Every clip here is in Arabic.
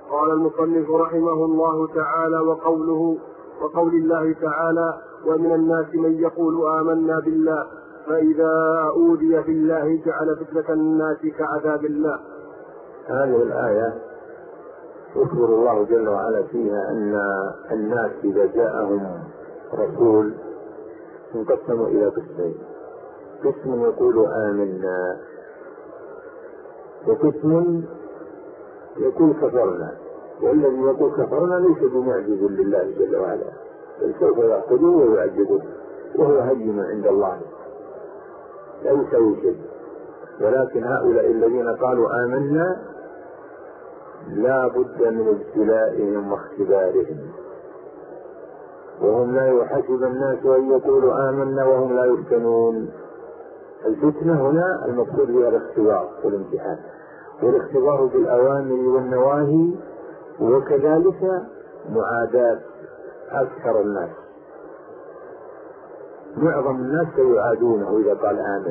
قال المصنف رحمه الله تعالى: وقول الله تعالى: ومن الناس من يقول آمنا بالله فإذا أوذي في الله جعل فتنة الناس كعذاب الله. هذه الآية يخبر الله جل وعلا فيها أن الناس إذا جاءهم رسول انقسموا إلى قسمين: قسم يقول آمنا، وقسم يقول كفرنا. والذي يقول كفرنا ليس بمعجز لله جل وعلا، بل سوف يأخذه ويعجبه وهو هين عند الله لا يسوي شيء. ولكن هؤلاء الذين قالوا آمنا لا بد من ابتلائهم واختبارهم، وهم لا يحسب الناس أن يقولوا آمنا وهم لا يفتنون. الفتنة هنا المقصود هي الاختبار والامتحان، والاختبار بالأوامر والنواهي، وكذلك معاداة أكثر الناس. معظم الناس سيعادونه إذا قال آمن،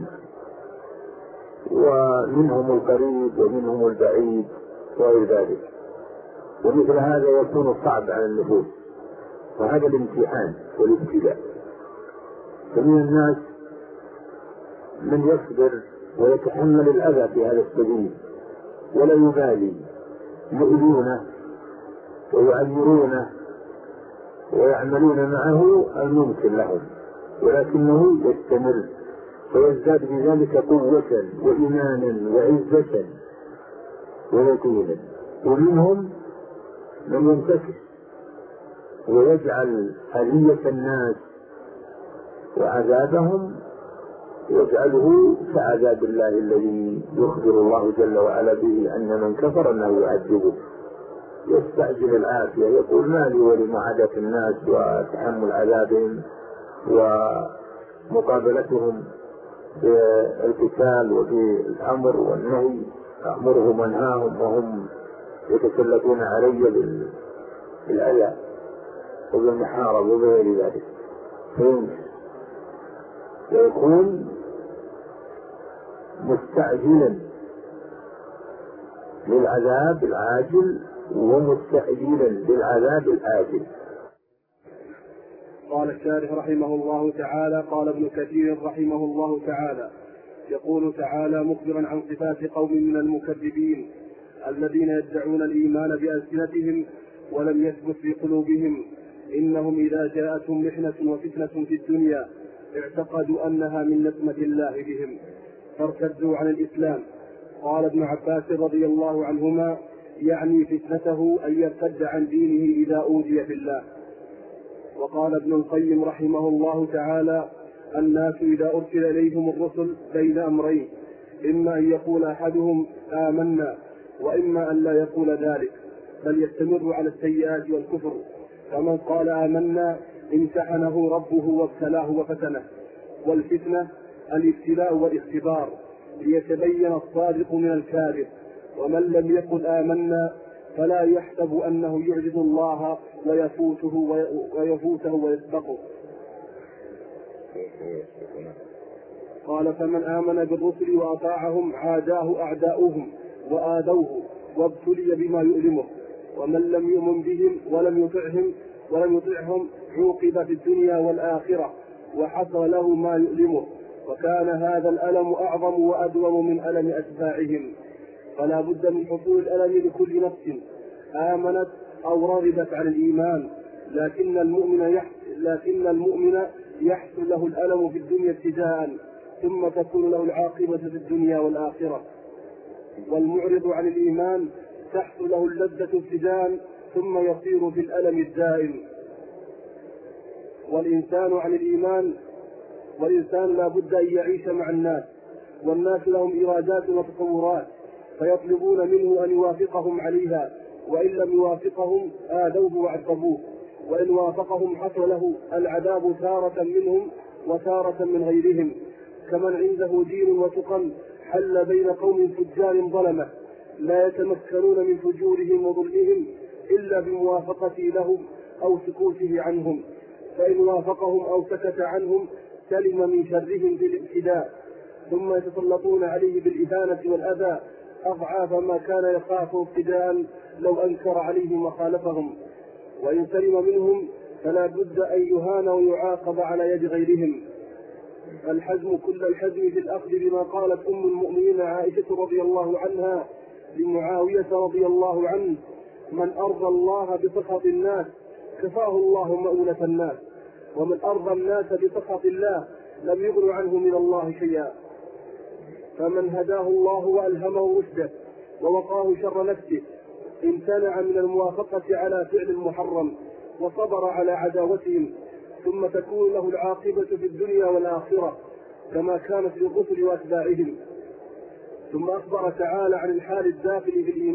ومنهم القريب ومنهم البعيد وغير ذلك، ومثل هذا يكون صعب على النفوس، وهذا الامتحان والابتلاء. فمن الناس من يصبر ويتحمل الأذى في هذا السبيل ولا يبالي، يؤذونه ويعمرونه ويعملون معه الممكن لهم، ولكنه يستمر ويزداد بذلك قوة وإيمانا وعزة ويقينا. ومنهم من ينتكس ويجعل أذية الناس وعذابهم يجعله كعذاب الله الذي يخبر الله جل وعلا به أن من كفر أنه يعذبه. يستعجل العافية، يقول ما لي ولمعاداة الناس وتحمل عذابهم ومقابلتهم بالقتال وبالأمر والنهي، أأمرهم وانهاهم وهم يتسلطون علي بالأذى وبالمحارب وبغير ذلك، فيكون مستعجلا للعذاب العاجل ومستعجلا للعذاب الآجل. قال الشارح رحمه الله تعالى: قال ابن كثير رحمه الله تعالى: يقول تعالى مخبرا عن صفات قوم من المكذبين الذين يدعون الإيمان بألسنتهم ولم يثبت في قلوبهم: إنهم إذا جاءتهم محنة وفتنة في الدنيا اعتقدوا أنها من نقمة الله بهم فارتدوا عن الإسلام. قال ابن عباس رضي الله عنهما: يعني فتنته أن يرتد عن دينه إذا أوذي في الله. وقال ابن القيم رحمه الله تعالى: الناس إذا أرسل إليهم الرسل بين أمرين: إما أن يقول أحدهم آمنا، وإما أن لا يقول ذلك بل يستمر على السيئات والكفر. فمن قال آمنا امتحنه ربه وابتلاه وفتنه. والفتنة الابتلاء والاختبار ليتبين الصادق من الكاذب. ومن لم يقل آمنا فلا يحسب أنه يعجز الله ويفوته ويسبقه. قال: فمن آمن بالرسل وأطاعهم عاداه أعداؤهم وآذوه وابتلي بما يؤلمه. ومن لم يؤمن بهم ولم يطعهم عوقب في الدنيا والآخرة وحصل له ما يؤلمه، وكان هذا الألم أعظم وأدوم من ألم أتباعهم. فلا بد من حصول الألم لكل نفس آمنت أو رغبت عن الإيمان، لكن المؤمن يحصل له الألم في الدنيا ابتداء، ثم تكون له العاقبة في الدنيا والآخرة. والمعرض عن الإيمان تحصل له اللذة ابتداء، ثم يصير في الألم الدائم. والإنسان لا بد أن يعيش مع الناس، والناس لهم إرادات وتصورات، فيطلبون منه أن يوافقهم عليها، وإن لم يوافقهم آذوه وعذبوه، وإن وافقهم حصل له العذاب تارة منهم وتارة من غيرهم. كمن عنده دين وتقى حل بين قوم فجار ظلمة لا يتمكنون من فجورهم وظلمهم إلا بموافقته لهم أو سكوته عنهم، فإن وافقهم أو سكت عنهم سلم من شرهم في الابتداء، ثم يتسلطون عليه بالإهانة والأذى أضعاف ما كان يخاف ابتداء لو أنكر عليهم وخالفهم، وإن سلم منهم فلا بد أن يهان ويعاقب على يد غيرهم. الحزم كل الحزم في الأخذ بما قالت أم المؤمنين عائشة رضي الله عنها لمعاوية رضي الله عنه: من أرضى الله بسخط الناس كفاه الله مؤونة الناس، ومن أرضى الناس بسخط الله لم يغن عنه من الله شيئا. فمن هداه الله وألهمه رشده ووقاه شر نفسه امتنع من الموافقة على فعل المحرم وصبر على عداوتهم، ثم تكون له العاقبة في الدنيا والآخرة كما كانت للرسل وأتباعهم. ثم أخبر تعالى عن حال الداخل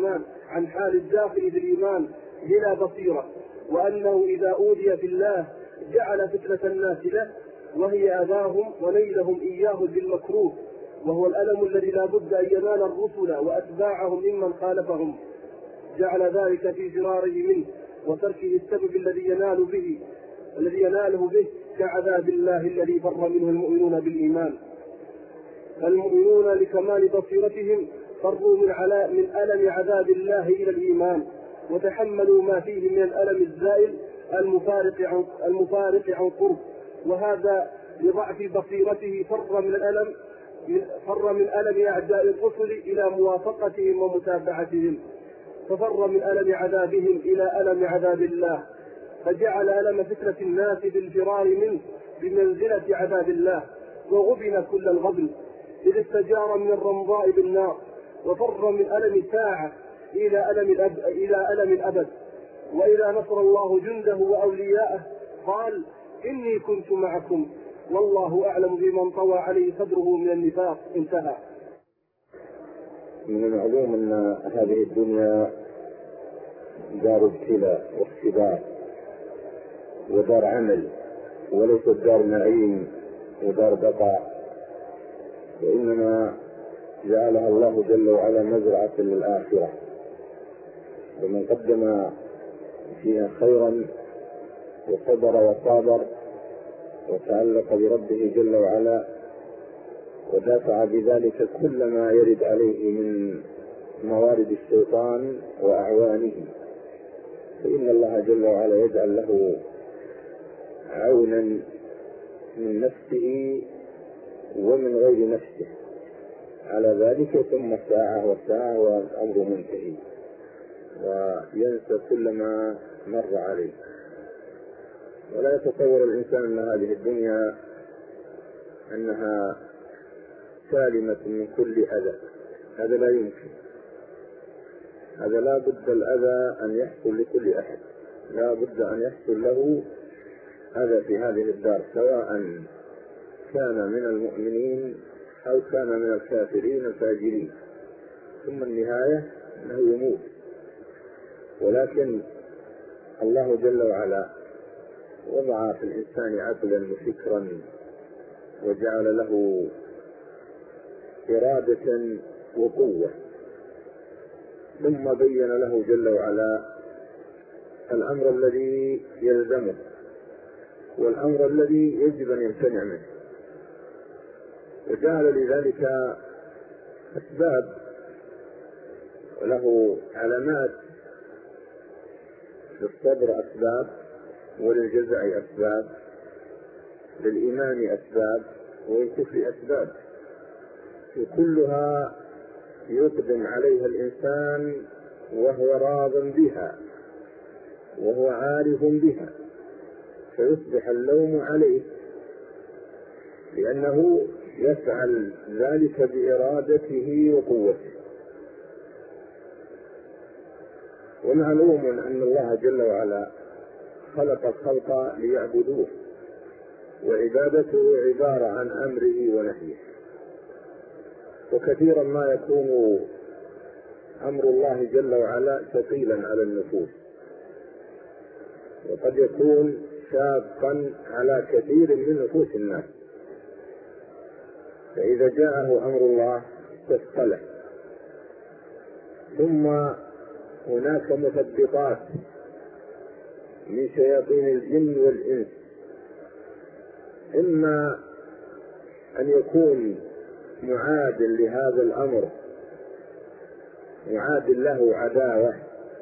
في الإيمان بلا بصيرة، وأنه إذا أوذي في الله جعل فتنة الناس له، وهي أذاهم ونيلهم إياه بالمكروه، وهو الألم الذي لا بد أن ينال الرسل وأتباعهم ممن خالفهم، جعل ذلك في فراره منه وتركه السبب الذي يناله به كعذاب الله الذي فر منه المؤمنون بالإيمان. المؤمنون لكمال بصيرتهم فروا من ألم عذاب الله إلى الإيمان، وتحملوا ما فيه من الألم الزائل المفارق عن قرب، وهذا لضعف بصيرته فر من ألم أعداء الرسل إلى موافقتهم ومتابعتهم، ففر من ألم عذابهم إلى ألم عذاب الله، فجعل ألم فتنة الناس بالفرار منه بمنزلة عذاب الله، وغبن كل الغبن، إذ استجار من الرمضاء بالنار، وفر من ألم ساعة إلى ألم الأبد. وإذا نصر الله جنده وأولياءه قال: إني كنت معكم والله أعلم بمن طوى عليه صدره من النفاق. انتهى. من المعلوم أن هذه الدنيا دار ابتلاء واختبار ودار عمل، وليست دار نعيم ودار بقاء، وإنما جعلها الله جل وعلا مزرعة للآخرة، ومن قدم فيها خيرا وصبر وصابر وتعلق بربه جل وعلا ودافع بذلك كل ما يرد عليه من موارد الشيطان وأعوانه، فإن الله جل وعلا يجعل له عونا من نفسه ومن غير نفسه على ذلك، ثم ساعة والأمر منتهي وينسى كل ما مر عليه. ولا يتصور الإنسان أن هذه الدنيا أنها سالمة من كل أذى، هذا لا يمكن، هذا لا بد الأذى أن يحصل لكل أحد، لا بد أن يحصل له أذى في هذه الدار، سواء كان من المؤمنين أو كان من الكافرين الفاجرين، ثم النهاية أنه يموت. ولكن الله جل وعلا وضع في الإنسان عقلا وفكرا وجعل له إرادة وقوة، ثم بين له جل وعلا الأمر الذي يلزمه والأمر الذي يجب أن يمتنع منه، وجعل لذلك أسباب وله علامات، للصبر أسباب، وللجزع أسباب، للإيمان أسباب، وللكفر أسباب، وكلها يقدم عليها الإنسان وهو راض بها وهو عارف بها، فيصبح اللوم عليه لأنه يفعل ذلك بإرادته وقوته. ومعلوم أن الله جل وعلا خلق الخلق ليعبدوه، وعبادته عبارة عن أمره ونهيه، وكثيرا ما يكون أمر الله جل وعلا ثقيلا على النفوس، وقد يكون شاقا على كثير من نفوس الناس، فإذا جاءه أمر الله استثقله. ثم هناك مثبطات من شياطين الجن والإنس، إما أن يكون معاد لهذا الأمر معاد له عداوة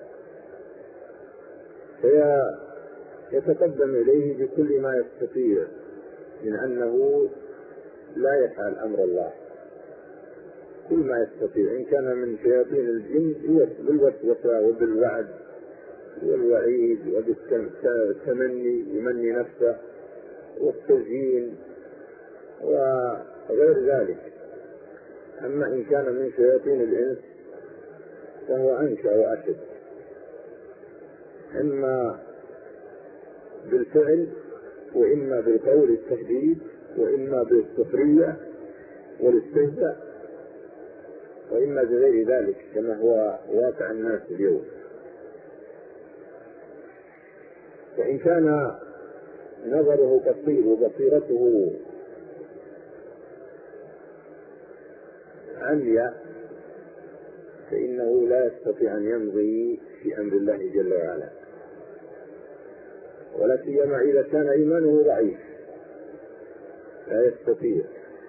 فيتقدم إليه بكل ما يستطيع من أنه لا يفعل أمر الله، كل ما يستطيع، إن كان من شياطين الجن بالوسوسة وبالوعد والوعيد وبالتمني، يمني نفسه والتزيين وغير ذلك. أما إن كان من شياطين الإنس فهو أنشأ وأشد، إما بالفعل وإما بالقول التهديد وإما بالسخرية والاستهزاء وإما بغير ذلك كما هو واقع الناس اليوم. فإن كان نظره قصير وبصيرته عمياء فإنه لا يستطيع أن يمضي في أمر الله جل وعلا، ولا سيما إذا كان إيمانه ضعيف لا يستطيع،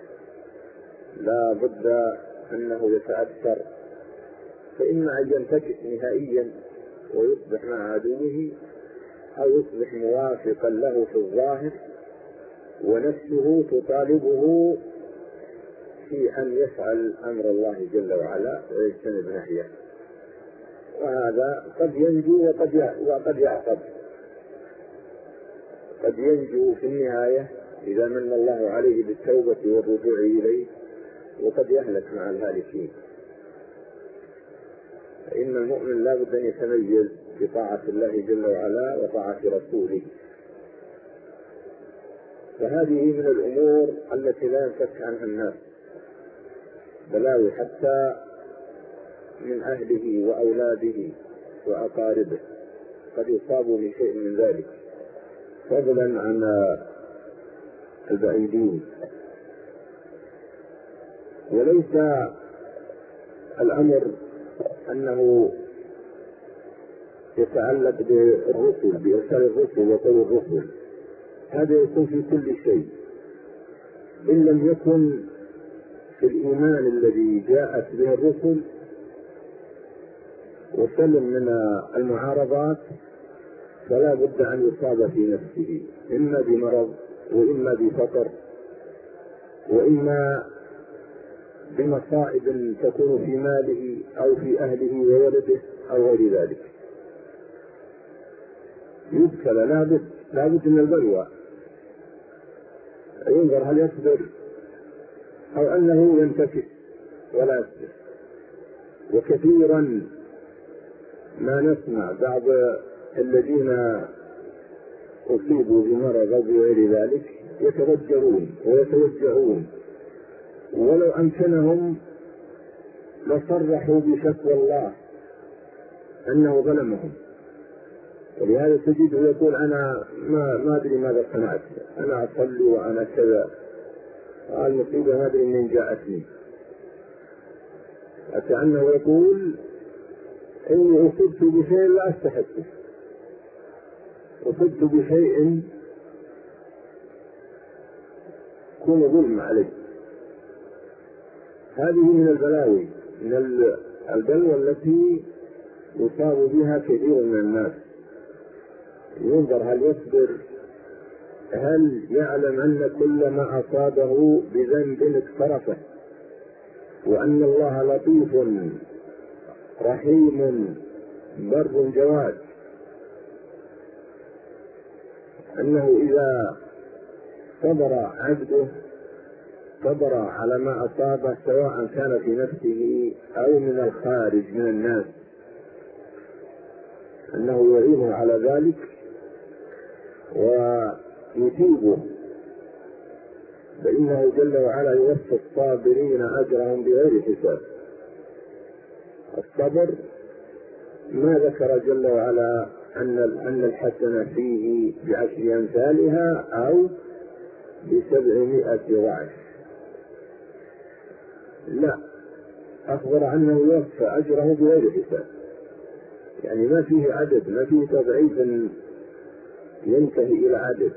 لا بد أنه يتأثر، فإما أن ينتكس نهائيا ويصبح مع عدوه، أو يصبح موافقا له في الظاهر ونفسه تطالبه في أن يفعل أمر الله جل وعلا ويجتنب نهيه، وهذا قد ينجو وقد يعقب. قد ينجو في النهاية إذا من الله عليه بالتوبة والرجوع إليه، وقد يهلك مع الهالكين. فإن المؤمن لا بد أن يتميز بطاعة الله جل وعلا وطاعة رسوله، فهذه من الأمور التي لا ينفك عنها الناس، بلاوي حتى من أهله وأولاده وأقاربه قد يصابوا بشيء من ذلك، فضلا عن البعيدين. وليس الأمر أنه يتعلق بالرسل، بإرسال الرسل وقول الرسل، هذا يكون في كل شيء، إن لم يكن في الإيمان الذي جاءت به الرسل وسلم من المعارضات، فلا بد أن يصاب في نفسه إما بمرض وإما بفقر وإما بمصائب تكون في ماله أو في أهله وولده أو غير ذلك. يبتلى لا بد من البلوى، ينظر هل يصبر أو أنه ينتكس ولا يصبر. وكثيرا ما نسمع بعض الذين أصيبوا بمرض أو بغير ذلك يتضجرون ويتوجعون، ولو أمكنهم لصرحوا بشكوى الله أنه ظلمهم. ولهذا تجده يقول أنا ما أدري ماذا صنعت، أنا أصلي وأنا كذا، المصيبة ما أدري من جاءتني، كأنه يقول إني أصبت بشيء لا أستحقه، أصبت بشيء يكون ظلم عليه. هذه من البلاوي، من البلوى التي يصاب بها كثير من الناس. ينظر هل يصبر، هل يعلم أن كل ما أصابه بذنب اقترفه، وأن الله لطيف رحيم بر جواد، أنه إذا صبر عبده صبر على ما أصابه سواء كان في نفسه أو من الخارج من الناس، أنه يعينه على ذلك ويثيبه، فإنه جل وعلا يوفي الصابرين أجرهم بغير حساب. الصبر ما ذكر جل وعلا أن الحسنة فيه ب10 أمثالها أو ب700 ضعف، لا، أخبر أنه يوفى أجره بغير حساب، يعني ما فيه عدد، ما فيه تضعيف ينتهي إلى عدد،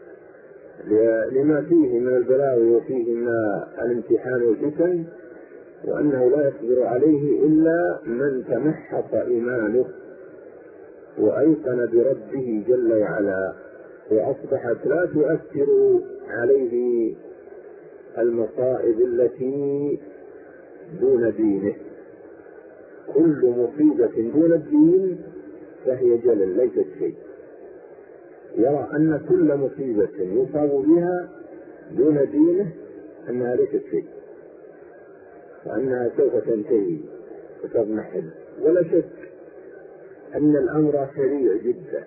لما فيه من البلاوي وفيه من الامتحان والفتن وأنه لا يصبر عليه إلا من تمحص إيمانه وأيقن بربه جل وعلا، وأصبحت لا تؤثر عليه المصائب التي دون دينه. كل مصيبة دون الدين فهي جلل ليست شيء، يرى أن كل مصيبة يصاب بها دون دينه أنها ليست شيء، وأنها سوف تنتهي وتضمحل. ولا شك أن الأمر سريع جدا،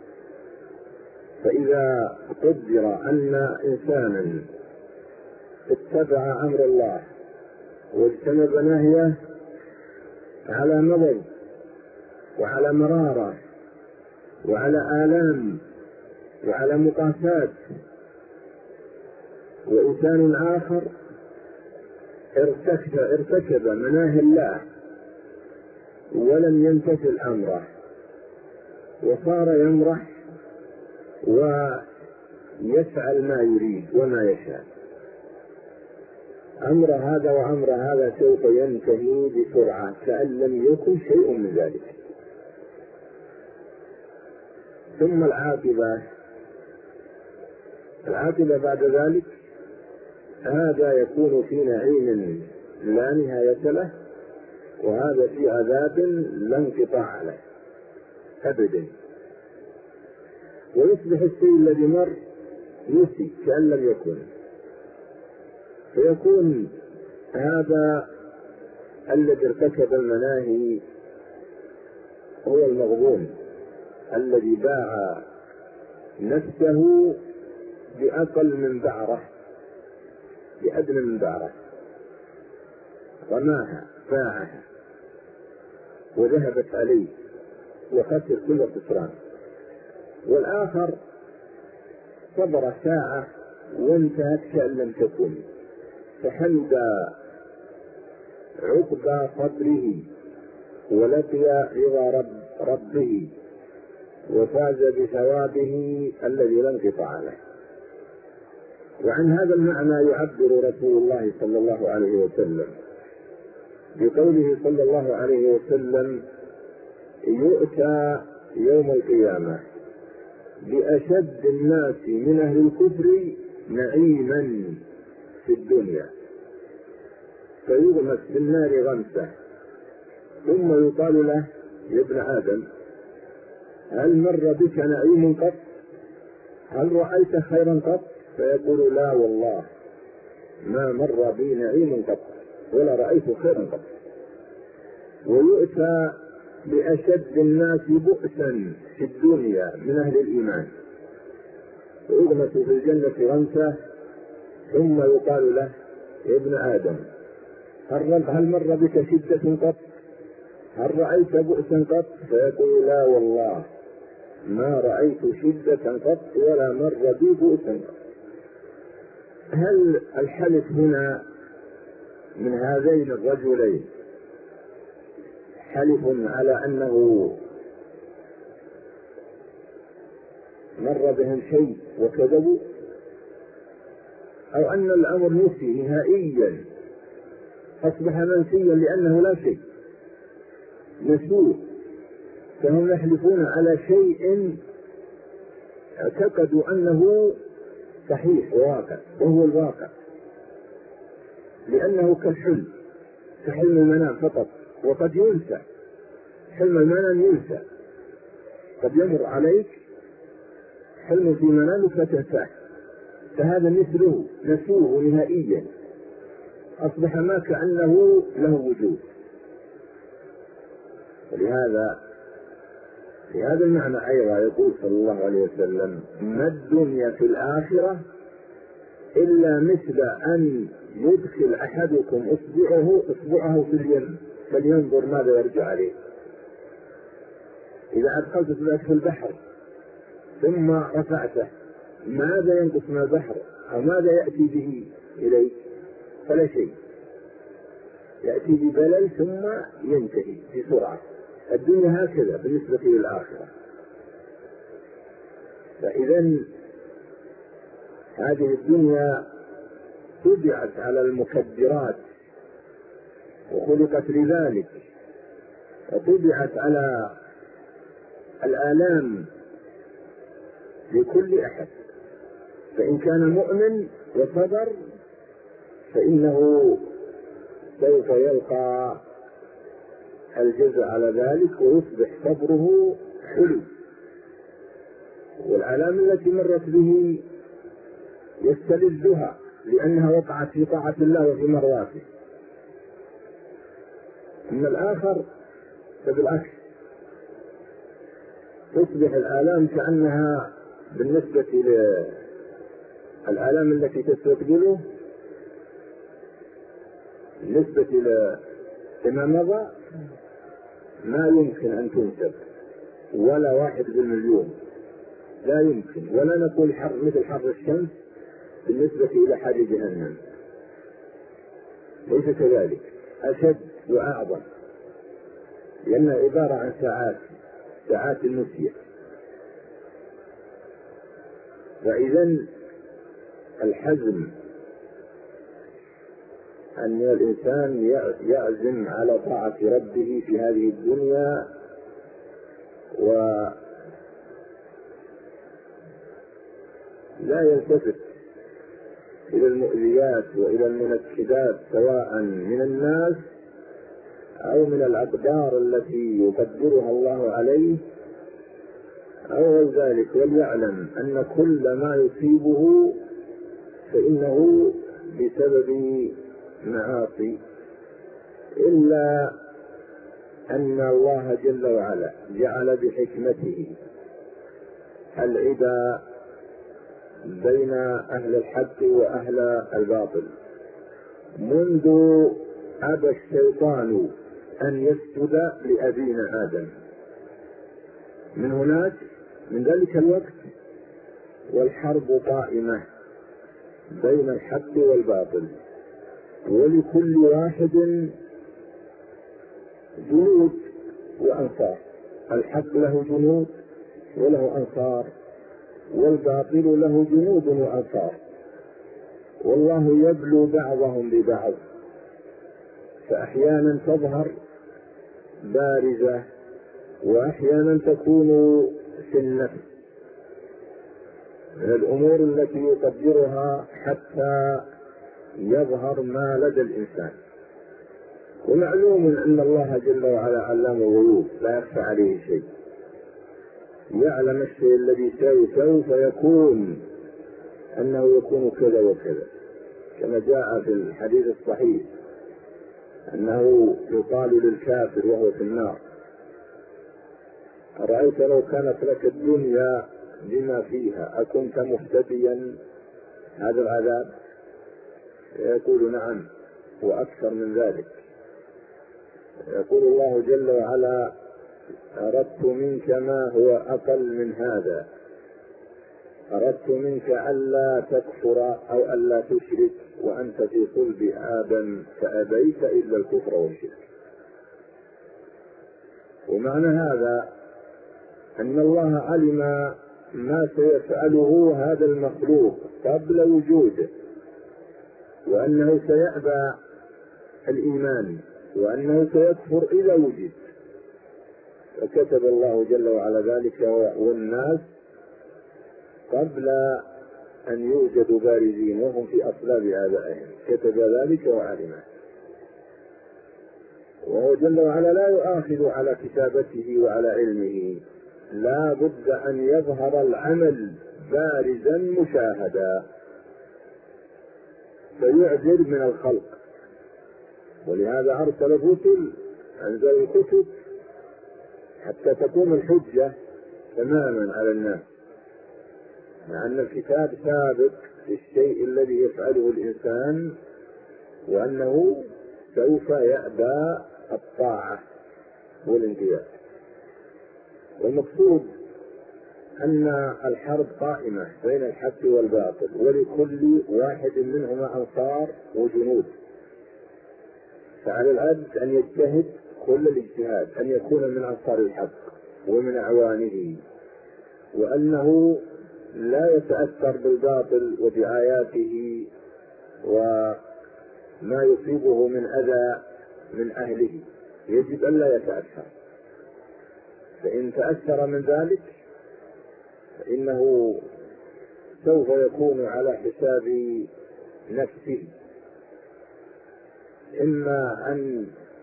فإذا قدر أن إنسانا اتبع أمر الله واجتنب نهيه على مضض وعلى مرارة وعلى آلام وعلى مقاسات، وإنسان آخر ارتكب مناهي الله ولم يمتثل أمره وصار يمرح ويفعل ما يريد وما يشاء، أمر هذا وأمر هذا سوف ينتهي بسرعة كأن لم يكن شيء من ذلك. ثم العاقبة بعد ذلك هذا يكون في نعيم لا نهاية له، وهذا في عذاب لا انقطاع له أبدا، ويصبح الشيء الذي مر يسي كأن لم يكن، فيكون هذا الذي ارتكب المناهي هو المغبون الذي باع نفسه بأقل من بعرة، بأدنى من بعرة، رماها باعها وذهبت عليه وخسر كل خسران. والآخر صبر ساعة وانتهت كأن لم تكن، فحمد عقبى صبره ولقي رضا ربه وفاز بثوابه الذي لا انقطاع له. وعن هذا المعنى يعبر رسول الله صلى الله عليه وسلم بقوله صلى الله عليه وسلم: يؤتى يوم القيامة بأشد الناس من أهل الكفر نعيما في الدنيا فيغمس بالنار غمسة، ثم يقال له: يا ابن آدم هل مر بك نعيم قط؟ هل رأيت خيرا قط؟ فيقول: لا والله ما مر بي نعيم قط ولا رأيت خيرا قط. ويؤتى بأشد الناس بؤسا في الدنيا من أهل الإيمان ويغمس في الجنة غمسة، ثم يقال له: يا ابن آدم هل مر بك شدة قط؟ هل رأيت بؤسا قط؟ فيقول: لا والله ما رأيت شدة قط ولا مر بي بؤسا قط. هل الحلف هنا من هذين الرجلين حلف على أنه مر بهم شيء وكذبوا، أو أن الأمر نسي نهائيا أصبح منسيا لأنه لا شيء نسوه، فهم يحلفون على شيء اعتقدوا أنه صحيح وواقع، وهو الواقع، لأنه كالحلم، كحلم المنام فقط، وقد ينسى حلم المنام، ينسى، قد يمر عليك حلم في منامك فتنساه، فهذا مثله نسوه نهائيا، أصبح ما كأنه له وجود. ولهذا في هذا المعنى أيضا يقول صلى الله عليه وسلم: ما الدنيا في الآخرة إلا مثل أن يدخل أحدكم إصبعه في اليم فلينظر ماذا يرجع عليه. إذا أدخلت ذلك في البحر ثم رفعته ماذا ينقص من البحر أو ماذا يأتي به إليك؟ فلا شيء، يأتي ببلل ثم ينتهي بسرعة. الدنيا هكذا بالنسبة للآخرة. فإذا هذه الدنيا تبعت على المكدرات وخلقت لذلك، وطبعت على الآلام لكل أحد. فإن كان مؤمن وصبر فإنه سوف يلقى الجزاء على ذلك، ويصبح صبره حلو، والآلام التي مرت به يستلذها لأنها وقعت في طاعة الله وفي مرضاته. أما الآخر فبالعكس، تصبح الآلام كأنها بالنسبة للآلام التي تستقبله بالنسبة لما مضى ما يمكن أن تنسب ولا 1/1,000,000، لا يمكن. ولا نقول مثل حر الشمس بالنسبة إلى حر جهنم، ليس كذلك، أشد وأعظم، لأنها عبارة عن ساعات النسية. فإذا الحزم أن الإنسان يعزم على طاعة ربه في هذه الدنيا، ولا يلتفت إلى المؤذيات وإلى المنكدات سواء من الناس أو من الأقدار التي يقدرها الله عليه أو غير ذلك، وليعلم أن كل ما يصيبه فإنه بسبب معاصي، إلا أن الله جل وعلا جعل بحكمته العداء بين أهل الحق وأهل الباطل، منذ أبى الشيطان أن يسجد لأبينا آدم. من هناك من ذلك الوقت والحرب قائمة بين الحق والباطل، ولكل واحد جنود وأنصار. الحق له جنود وله أنصار، والباطل له جنود وأنصار، والله يبلو بعضهم ببعض، فأحيانا تظهر بارزة وأحيانا تكون في النفس من الأمور التي يقدرها حتى يظهر ما لدى الإنسان. ومعلوم أن الله جل وعلا علام الغيوب لا يخفى عليه شيء، يعلم الشيء الذي سوف يكون أنه يكون كذا وكذا، كما جاء في الحديث الصحيح أنه يقال للكافر وهو في النار: أرأيت لو كانت لك الدنيا بما فيها أكنت مفتديا هذا العذاب؟ يقول: نعم وأكثر من ذلك. يقول الله جل وعلا: أردت منك ما هو أقل من هذا، أردت منك ألا تكفر أو ألا تشرك وأنت في صلب آدم فأبيت إلا الكفر والشرك. ومعنى هذا أن الله علم ما سيفعله هذا المخلوق قبل وجوده، وأنه سيأبى الإيمان، وأنه سيكفر إذا وجد، فكتب الله جل وعلا ذلك والناس قبل أن يوجدوا بارزين وهم في أصلاب آبائهم، كتب ذلك وعلمه. وهو جل وعلا لا يؤاخذ على كتابته وعلى علمه، لا بد أن يظهر العمل بارزا مشاهدا فيعذر من الخلق. ولهذا أرسل الرسل، أنزل الكتب حتى تقوم الحجة تماما على الناس، مع أن الكتاب سابق في الشيء الذي يفعله الإنسان، وأنه سوف يأبى الطاعة والانقياد. والمقصود أن الحرب قائمة بين الحق والباطل، ولكل واحد منهما أنصار وجنود، فعلى العبد أن يجتهد كل الاجتهاد أن يكون من أنصار الحق ومن أعوانه، وأنه لا يتأثر بالباطل ودعاياته وما يصيبه من أذى من أهله يجب أن لا يتأثر، فإن تأثر من ذلك فإنه سوف يكون على حساب نفسه، إما أن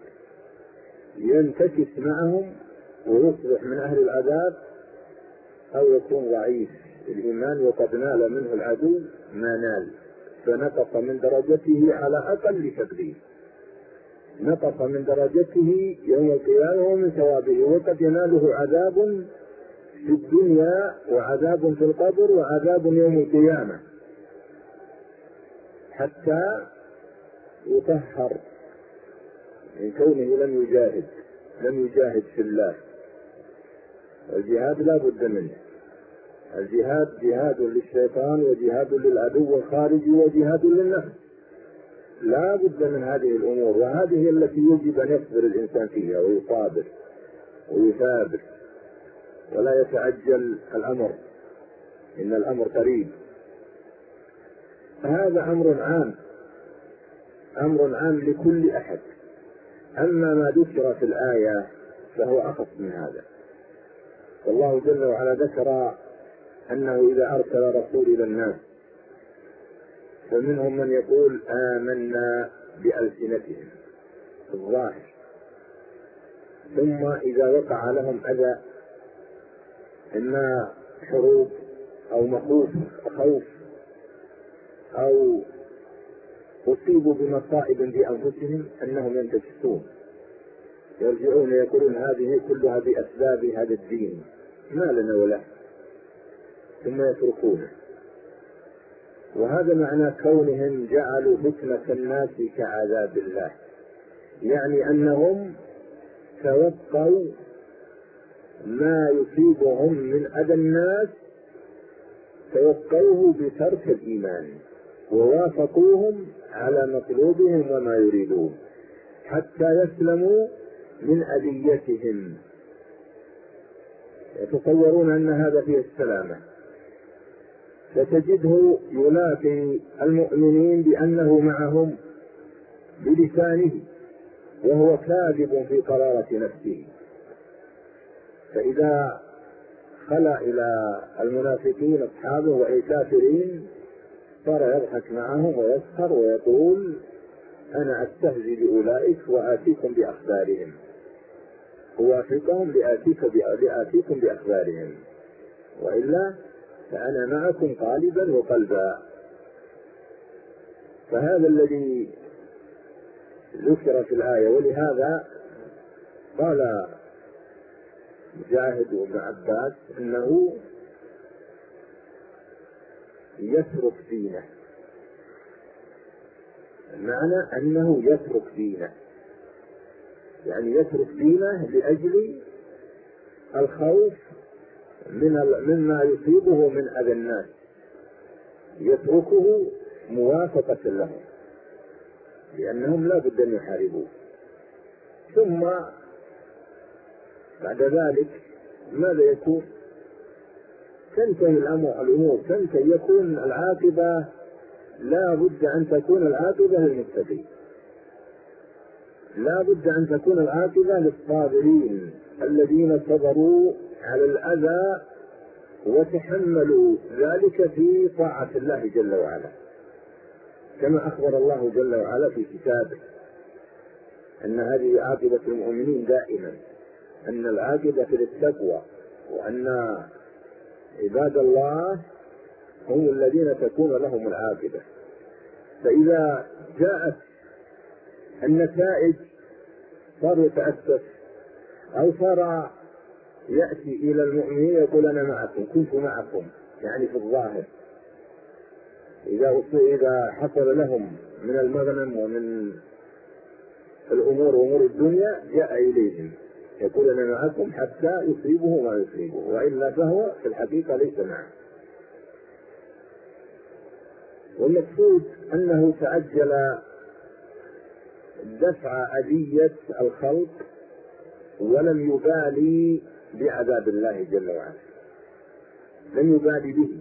ينتكس معهم ويصبح من أهل العذاب، أو يكون ضعيف الإيمان وقد نال منه العدو ما نال، فنقص من درجته على أقل تقدير، نقص من درجته يوم القيامة ومن ثوابه، وقد يناله عذاب في الدنيا وعذاب في القبر وعذاب يوم القيامة حتى يطهر من كونه لم يجاهد في الله. الجهاد لا بد منه، الجهاد جهاد للشيطان وجهاد للعدو الخارجي وجهاد للنفس، لا بد من هذه الأمور، وهذه التي يجب أن يصبر الإنسان فيها ويصابر ويثابر ولا يتعجل الأمر، إن الأمر قريب. هذا أمر عام لكل أحد. أما ما ذكر في الآية فهو أخص من هذا، والله جل وعلا ذكر أنه إذا أرسل رسول إلى الناس فمنهم من يقول آمنا بألسنتهم في الظاهر، ثم إذا وقع لهم أذى إما حروب أو خوف أو أصيبوا بمصائب بأنفسهم أنهم ينتكسون، يرجعون يقولون هذه كلها بأسباب هذا الدين ما لنا وله، ثم يتركونه. وهذا معنى كونهم جعلوا فتنة الناس كعذاب الله، يعني أنهم توقوا ما يصيبهم من أذى الناس، توقوه بترك الإيمان ووافقوهم على مطلوبهم وما يريدون حتى يسلموا من أذيتهم، يتصورون أن هذا فيه السلامة. فتجده يلاقي المؤمنين بأنه معهم بلسانه وهو كاذب في قرارة نفسه، فإذا خلى إلى المنافقين أصحابه والكافرين صار يضحك معهم ويسخر ويقول أنا أستهزئ بأولئك وآتيكم بأخبارهم، أوافقهم لآتيكم بأخبارهم، وإلا فأنا معكم قالبا وقلبا. فهذا الذي ذكر في الآية، ولهذا قال مجاهد وابن عباس أنه يترك دينه، المعنى أنه يترك دينه، يعني يترك دينه لأجل الخوف مما يصيبه من أذى الناس، يتركه موافقة لهم لأنهم لا بد أن يحاربوه. ثم بعد ذلك ماذا يكون؟ تنتهي الأمور، يكون العاقبة لا بد أن تكون العاقبة للمتقين، لا بد أن تكون العاقبة للصابرين الذين صبروا على الأذى وتحملوا ذلك في طاعة الله جل وعلا، كما أخبر الله جل وعلا في كتابه أن هذه عاقبة المؤمنين دائما، أن العاقبة للتقوى، وأن عباد الله هم الذين تكون لهم العاقبة. فإذا جاءت النتائج صار يتأسف أو صار يأتي إلى المؤمنين يقول أنا معكم، كنت معكم، يعني في الظاهر. إذا حصل لهم من المغنم ومن أمور الدنيا جاء إليهم يقول أنا معكم حتى يصيبه ما يصيبه، وإلا فهو في الحقيقة ليس معه. والمقصود أنه تعجل دفع أذية الخلق ولم يبالي بعذاب الله جل وعلا، لم يبالي به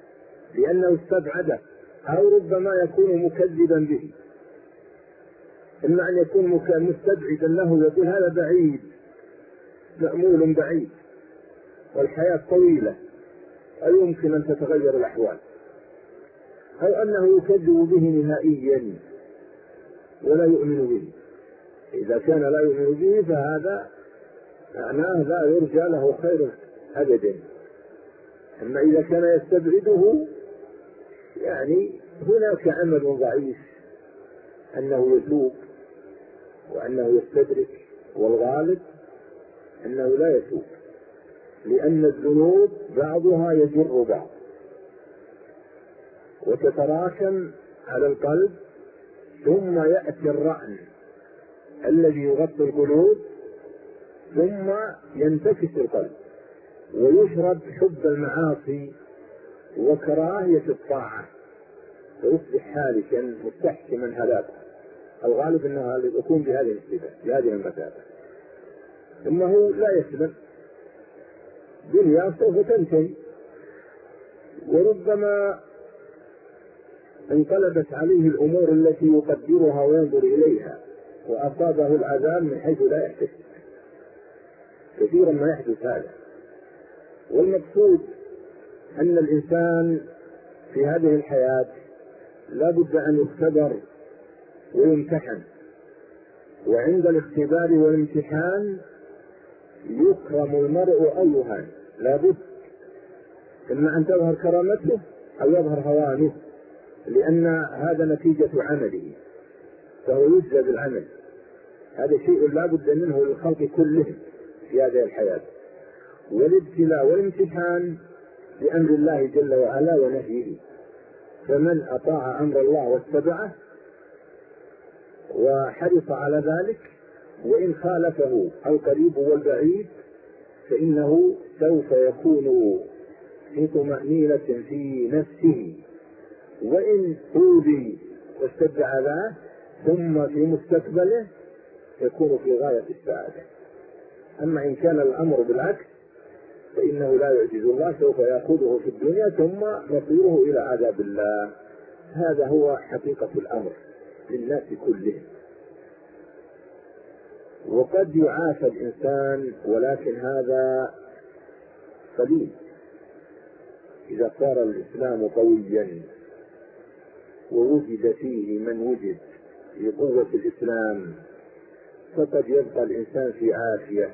لأنه استبعده، أو ربما يكون مكذبا به، إما أن يكون مستبعدا له يقول هذا بعيد مأمول بعيد والحياة طويلة أو يمكن أن تتغير الأحوال، أو أنه يكذب به نهائيا ولا يؤمن به. إذا كان لا يؤمن به فهذا معناه لا يرجى له خير أبدا. أما إذا كان يستبعده يعني هناك أمل ضعيف أنه يتوب وأنه يستدرك، والغالب أنه لا يتوب، لأن الذنوب بعضها يجر بعض وتتراكم على القلب، ثم يأتي الرأن الذي يغطي القلوب، ثم ينتكس القلب ويشرب حب المعاصي وكراهية الطاعة، فيصبح هالكا مستحكما هلاكا. الغالب أنها يكون بهذه المثابة، إنه لا يسلم، دنيا سوف تنتهي، وربما انقلبت عليه الأمور التي يقدرها وينظر إليها وأصابه العذاب من حيث لا يحتسب. كثيرا ما يحدث هذا. والمقصود أن الإنسان في هذه الحياة لا بد أن يختبر ويمتحن، وعند الاختبار والامتحان يكرم المرء أو يهان، لا بد إما أن تظهر كرامته أو يظهر هوانه، لأن هذا نتيجة عمله، فهو يجزى بالعمل. هذا شيء لا بد منه للخلق كلهم في هذه الحياة. والابتلاء والامتحان بأمر الله جل وعلا ونهيه، فمن أطاع أمر الله واتبعه وحرص على ذلك، وإن خالفه القريب والبعيد، فإنه سوف يكون في طمأنينة في نفسه، وإن أوذي واشتد عذاب ثم في مستقبله يكون في غاية السعادة. أما إن كان الأمر بالعكس فإنه لا يعجز الله، سوف يأخذه في الدنيا ثم مصيره إلى عذاب الله. هذا هو حقيقة الأمر للناس كلهم. وقد يعافى الإنسان، ولكن هذا قليل. إذا صار الإسلام قويا ووجد فيه من وجد في قوة الإسلام، فقد يبقى الإنسان في عافية،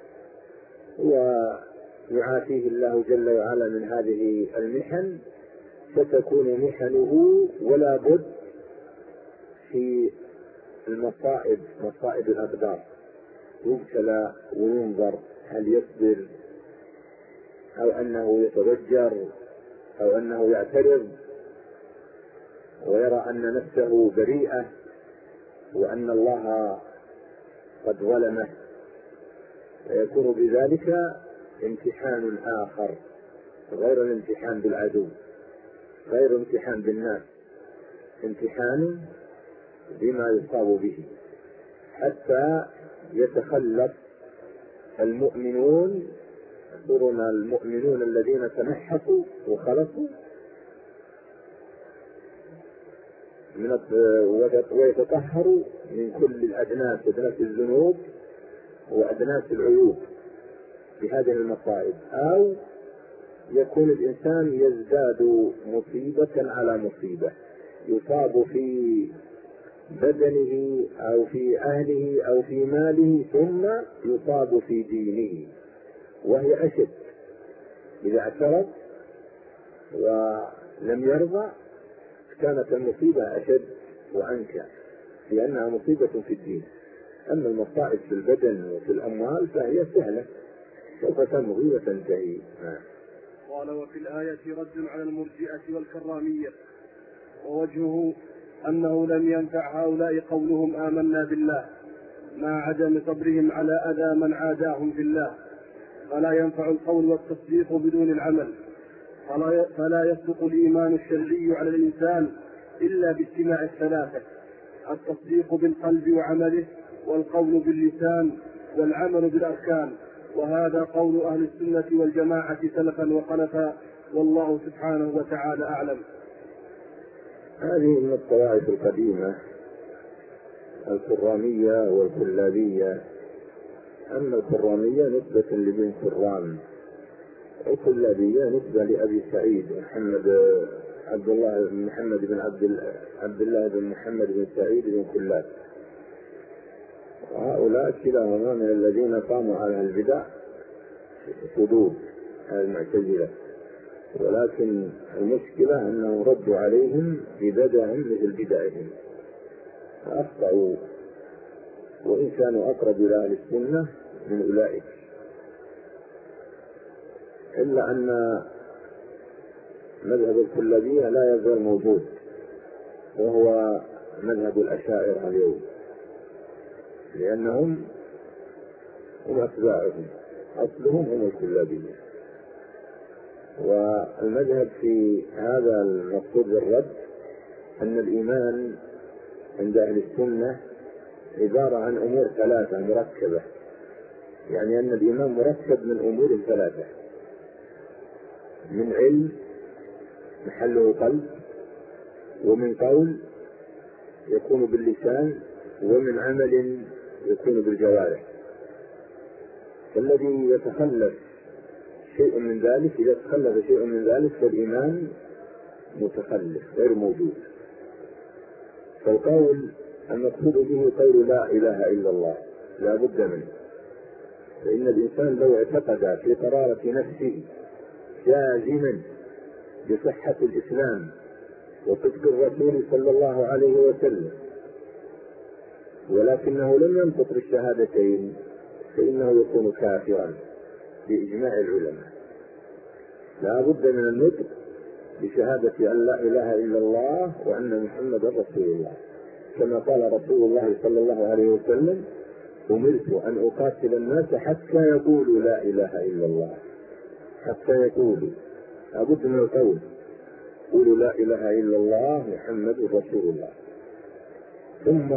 ويعافيه الله جل وعلا من هذه المحن، فتكون محنه ولا بد في المصائب، مصائب الأقدار، يبتلى وينظر هل يصبر أو أنه يتضجر أو أنه يعترض ويرى أن نفسه بريئة وأن الله قد ظلمه، فيكون بذلك امتحان آخر غير الامتحان بالعدو، غير امتحان بالناس، امتحان بما يصاب به، حتى يتخلص المؤمنون، يصيرون المؤمنون الذين تنحفوا وخلصوا ويتطهروا من كل الأدناس، أدناس الذنوب وأدناس العيوب بهذه المصائب، أو يكون الإنسان يزداد مصيبة على مصيبة، يصاب في بدنه أو في أهله أو في ماله، ثم يصاب في دينه، وهي أشد. إذا اعترض ولم يرضى كانت المصيبة أشد وأنكى، لأنها مصيبة في الدين. أما المصائب في البدن وفي الأموال فهي سهلة، سوف تمضي وتنتهي. قال: وفي الآية رد على المرجئة والكرامية، ووجهه أنه لم ينفع هؤلاء قولهم آمنا بالله مع عدم صبرهم على أذى من عاداهم في الله، فلا ينفع القول والتصديق بدون العمل، فلا يصدق الإيمان الشرعي على الإنسان إلا باجتماع الثلاثة: التصديق بالقلب وعمله، والقول باللسان، والعمل بالأركان. وهذا قول أهل السنة والجماعة سلفا وخلفا، والله سبحانه وتعالى أعلم. هذه من الطوائف القديمة الكرامية والكلابية. أما الكرامية نسبة لبن كرام، والكلابية نسبة لأبي سعيد عبد الله بن محمد بن عبد الله بن محمد بن سعيد بن كلاب. وهؤلاء كلاهما من الذين قاموا على البدع حدود المعتزلة، ولكن المشكلة أنهم ردوا عليهم ببدع مثل بدعهم فأخطأوا، وإن كانوا أقرب إلى أهل السنة من أولئك، إلا أن مذهب الكلابية لا يزال موجود، وهو مذهب الأشاعرة اليوم، لأنهم هم أتباعهم، أصلهم هم الكلابية. والمذهب في هذا المقصود بالرد أن الإيمان عند أهل السنة عبارة عن أمور ثلاثة مركبة، يعني أن الإيمان مركب من أمور ثلاثة: من علم محله قلب، ومن قول يكون باللسان، ومن عمل يكون بالجوارح. فالذي يتخلف شيء من ذلك، إذا تخلف شيء من ذلك فالإيمان متخلف غير موجود. فالقول المقصود به قول لا إله إلا الله لا بد منه، فإن الإنسان لو اعتقد في قرارة نفسه جازما بصحة الإسلام وصدق الرسول صلى الله عليه وسلم، ولكنه لم ينطق بالشهادتين، فإنه يكون كافرا بإجماع العلماء. لا بد من النطق بشهادة أن لا إله إلا الله وأن محمدا رسول الله، كما قال رسول الله صلى الله عليه وسلم: أمرت أن أقاتل الناس حتى يقولوا لا إله إلا الله. حتى يقولوا، لا بد من القول، قولوا لا إله إلا الله محمد رسول الله. ثم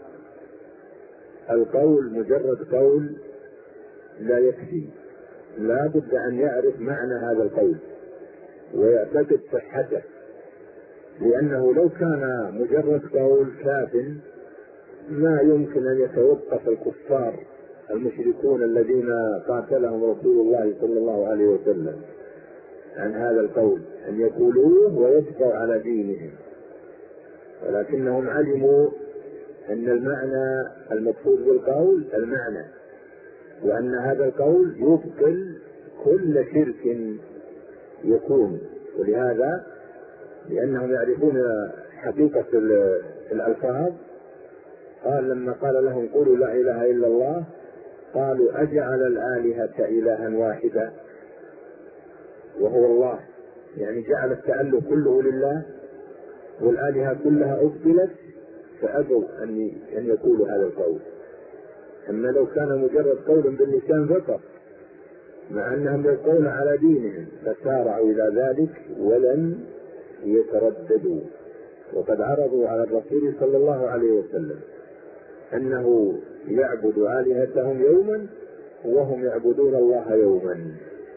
القول مجرد قول لا يكفي، لا بد أن يعرف معنى هذا القول ويعتقد صحته، لأنه لو كان مجرد قول كاف ما يمكن أن يتوقف الكفار المشركون الذين قاتلهم رسول الله صلى الله عليه وسلم عن هذا القول، أن يقولوه ويبقوا على دينهم، ولكنهم علموا أن المعنى المقصود بالقول المعنى، وأن هذا القول يبطل كل شرك يكون. ولهذا لأنهم يعرفون حقيقة الألفاظ قال لما قال لهم قولوا لا إله إلا الله قالوا: أجعل الآلهة إلها واحدا وهو الله، يعني جعل التأله كله لله والآلهة كلها أبطلت، فأبوا أن يقولوا هذا القول. أما لو كان مجرد قول باللسان فقط، مع أنهم يقولون على دينهم، فسارعوا إلى ذلك ولم يترددوا. وقد عرضوا على الرسول صلى الله عليه وسلم أنه يعبد آلهتهم يوما وهم يعبدون الله يوما،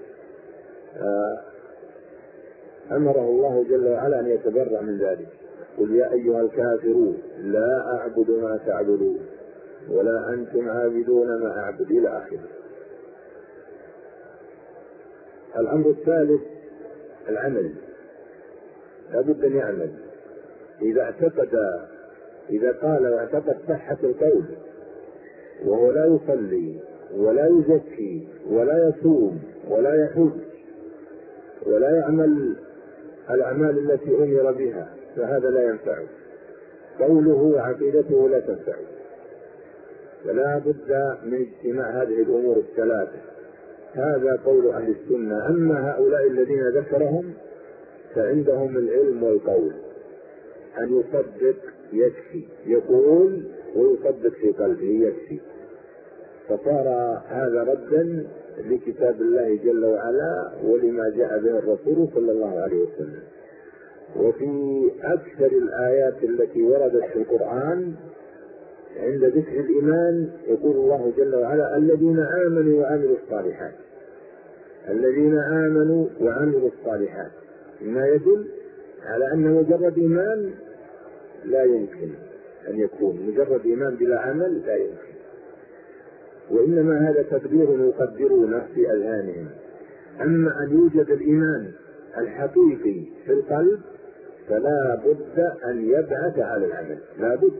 أمره الله جل وعلا أن يتبرأ من ذلك: قل يا أيها الكافرون لا أعبد ما تعبدون ولا أنتم عابدون ما أعبد، إلى آخره. الأمر الثالث العمل، لا بد أن يعمل. إذا قال واعتقد صحة القول وهو لا يصلي ولا يزكي ولا يصوم ولا يحج ولا يعمل الأعمال التي أمر بها، فهذا لا ينفعه، قوله وعقيدته لا تنفعه. فلا بد من اجتماع هذه الأمور الثلاثة. هذا قول أهل السنة. أما هؤلاء الذين ذكرهم فعندهم العلم والقول، أن يصدق يكفي، يقول ويصدق في قلبه يكفي. فصار هذا ردا لكتاب الله جل وعلا ولما جاء به الرسول صلى الله عليه وسلم. وفي أكثر الآيات التي وردت في القرآن عند ذكر الإيمان يقول الله جل وعلا: الذين آمنوا وعملوا الصالحات. الذين آمنوا وعملوا الصالحات، ما يدل على أن مجرد إيمان لا يمكن، أن يكون مجرد إيمان بلا عمل لا يمكن، وإنما هذا تقدير يقدرونه في أذهانهم. أما أن يوجد الإيمان الحقيقي في القلب فلا بد أن يبعث على العمل، لا بد.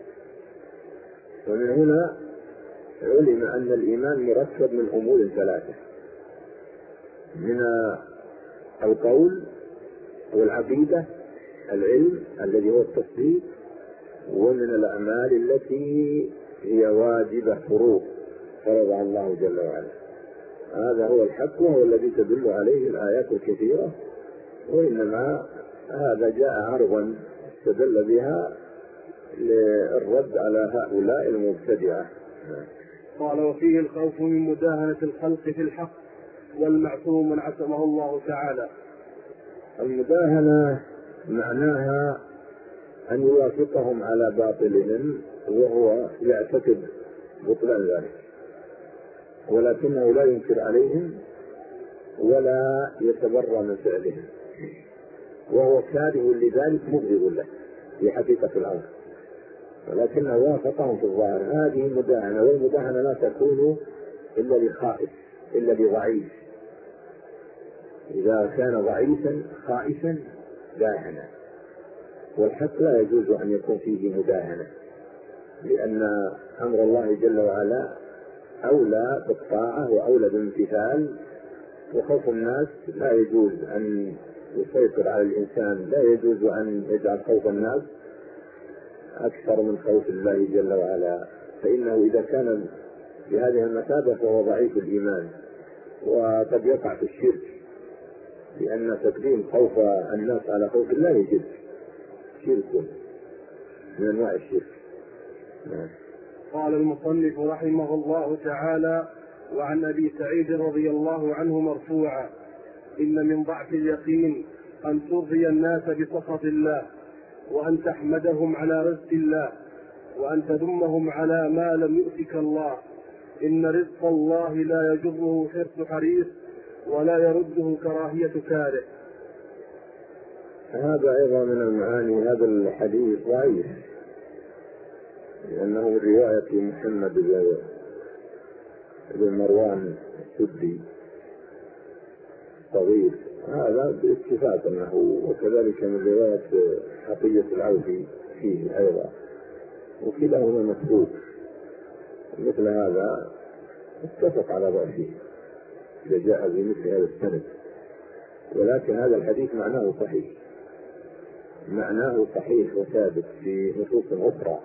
ومن هنا علم أن الإيمان مركب من أمور ثلاثة: من القول والعقيدة، العلم الذي هو التصديق، ومن الأعمال التي هي واجبة فروض فرضها الله جل وعلا. هذا هو الحق وهو الذي تدل عليه الآيات الكثيرة، وإنما هذا جاء عرضا استدل بها للرد على هؤلاء المبتدعة. قال: وفيه الخوف من مداهنة الخلق في الحق والمعصوم من عصمه الله تعالى. المداهنة معناها أن يوافقهم على باطلهم وهو يعتقد بطلان ذلك، ولكنه لا ينكر عليهم ولا يتبرأ من فعلهم، وهو كاره لذلك مبغض له في حقيقة الأمر، ولكنه وافقهم في الظاهر. هذه المداهنة، والمداهنة لا تكون إلا لخائف إلا لضعيف. إذا كان ضعيفا خائفا داهنا، والحق لا يجوز أن يكون فيه مداهنة، لأن أمر الله جل وعلا أولى بالطاعة وأولى بالامتثال، وخوف الناس لا يجوز أن يسيطر على الإنسان، لا يجوز أن يجعل خوف الناس أكثر من خوف الله جل وعلا، فإنه إذا كان بهذه المثابة فهو ضعيف الإيمان وقد يقع في الشرك، لأن تقديم خوف الناس على خوف الله يجب شرك من أنواع الشرك. قال المصنف رحمه الله تعالى: وعن أبي سعيد رضي الله عنه مرفوعا: إن من ضعف اليقين أن ترضي الناس بسخط الله، وأن تحمدهم على رزق الله، وأن تذمهم على ما لم يؤتك الله. إن رزق الله لا يجره حرص حريص ولا يرده كراهية كاره. هذا أيضا من المعاني. هذا الحديث ضعيف لأنه من رواية محمد بن مروان السدي صغير، هذا باتفاق أنه، وكذلك من رواية حطية العوفي فيه أيضا، وكلاهما مسبوق. مثل هذا اتفق على ضعفه إذا جاء بمثل هذا السند، ولكن هذا الحديث معناه صحيح، معناه صحيح وثابت في نصوص أخرى،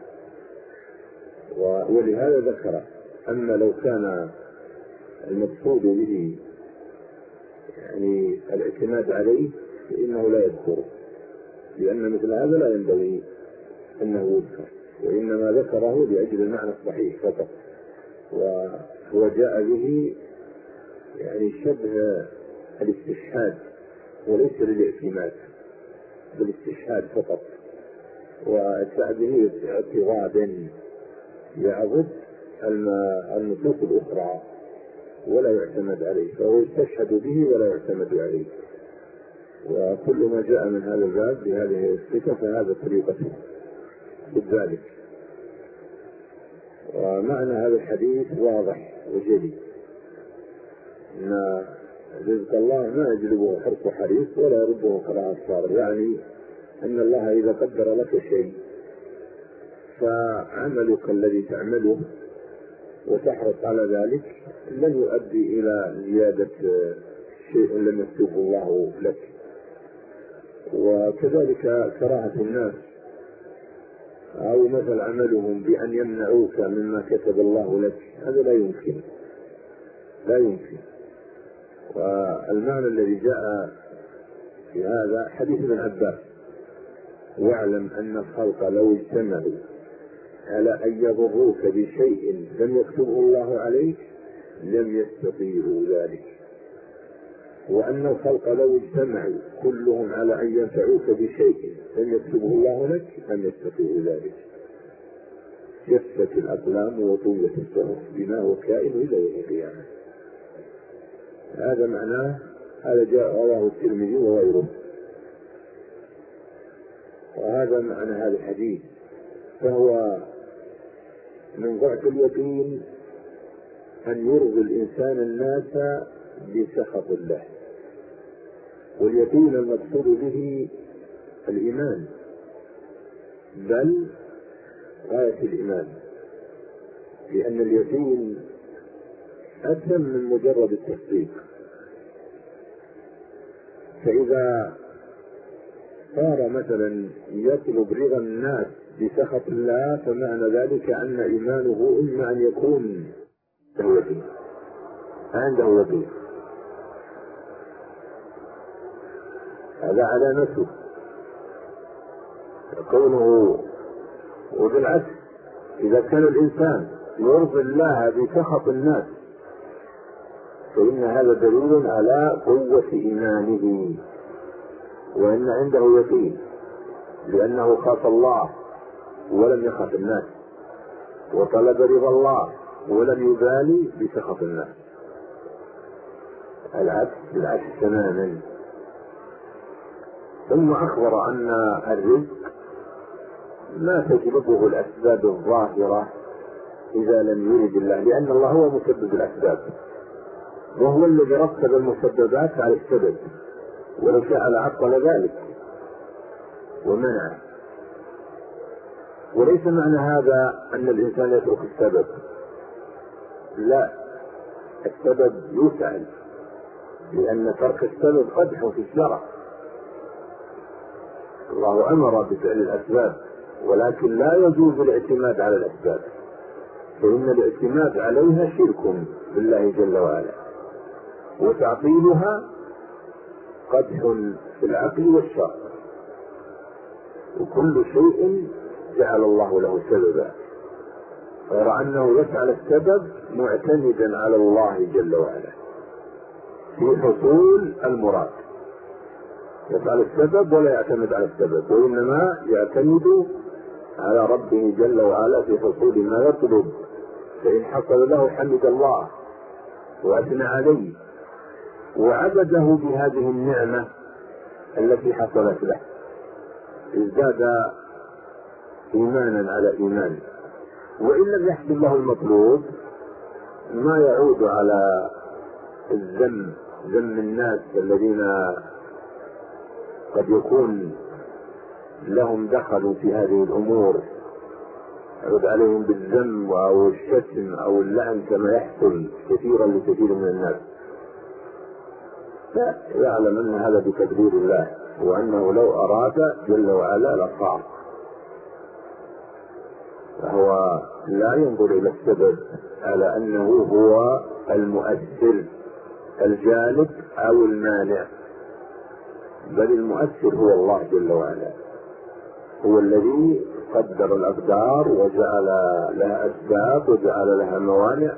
ولهذا ذكر. أما لو كان المقصود به يعني الاعتماد عليه فإنه لا يذكره، لأن مثل هذا لا ينبغي أنه يذكر، وإنما ذكره لأجل المعنى الصحيح فقط، وهو جاء به يعني شبه الاستشهاد وليس للاعتماد، بالاستشهاد فقط، وجاء به اعتراضا يعضد النصوص الأخرى ولا يعتمد عليه، فهو يستشهد به ولا يعتمد عليه. وكل ما جاء من هذا الباب بهذه الصفة فهذا طريقته بذلك. ومعنى هذا الحديث واضح وجلي، أن رزق الله ما يجلبه حرص حريص ولا يرده كراهة صار، يعني أن الله إذا قدر لك شيء فعملك الذي تعمله وتحرص على ذلك لن يؤدي إلى زيادة شيء لم يكتبه الله لك. وكذلك كراهة الناس أو مثل عملهم بأن يمنعوك مما كتب الله لك، هذا لا يمكن، لا يمكن. والمعنى الذي جاء في هذا حديث ابن عباس: واعلم أن الخلق لو اجتمعوا على أن يضروك بشيء لم يكتبه الله عليك لم يستطيعوا ذلك، وأن الخلق لو اجتمعوا كلهم على أن ينفعوك بشيء لم يكتبه الله لك لم يستطيعوا ذلك. جفت الأقلام وطويت الصحف بما هو كائن إلى يوم القيامة. هذا معناه، هذا جاء رواه الترمذي وغيره، وهذا معنى هذا الحديث. فهو من ضعف اليقين أن يرضي الإنسان الناس بسخط الله، واليقين المقصود به الإيمان، بل غاية الإيمان، لأن اليقين أتم من مجرد التصديق. فإذا صار مثلا يطلب رضا الناس بسخط الله فمعنى ذلك أن إيمانه إما أن يكون عنده يقين، هذا علامته كونه. وبالعكس إذا كان الإنسان يرضي الله بسخط الناس فإن هذا دليل على قوة إيمانه وأن عنده يقين، لأنه خاف الله ولم يخف الناس، وطلب رضا الله ولم يبالي بسخط الناس. العكس بالعكس تماما. ثم أخبر أن الرزق ما تجلبه الأسباب الظاهرة إذا لم يرد الله، لأن الله هو مسبب الأسباب، وهو الذي رتب المسببات على السبب، ولو شاء لعطل ذلك ومنعه. وليس معنى هذا أن الإنسان يترك السبب، لا، السبب يفعل، لأن ترك السبب قدح في الشرع. الله أمر بفعل الأسباب، ولكن لا يجوز الاعتماد على الأسباب، فإن الاعتماد عليها شرك بالله جل وعلا، وتعطيلها قدح في العقل والشرع. وكل شيء جعل الله له سببا، غير أنه يفعل السبب معتمدا على الله جل وعلا في حصول المراد، يفعل السبب ولا يعتمد على السبب، وإنما يعتمد على ربه جل وعلا في حصول ما يطلب. فإن حصل له حمد الله وأثنى عليه وعبده بهذه النعمة التي حصلت له، ازداد إيمانا على إيمان. وإن لم يحصل له المطلوب ما يعود على الذم، ذم الناس الذين قد يكون لهم دخل في هذه الأمور، يعود عليهم بالذم أو الشتم أو اللعن كما يحصل كثيرا لكثير من الناس. فيعلم أن هذا بتدبير الله، وأنه لو أراد جل وعلا لصار. فهو لا ينظر إلى السبب على أنه هو المؤثر الجالب أو المانع، بل المؤثر هو الله جل وعلا، هو الذي قدر الأقدار وجعل لها أسباب وجعل لها موانع،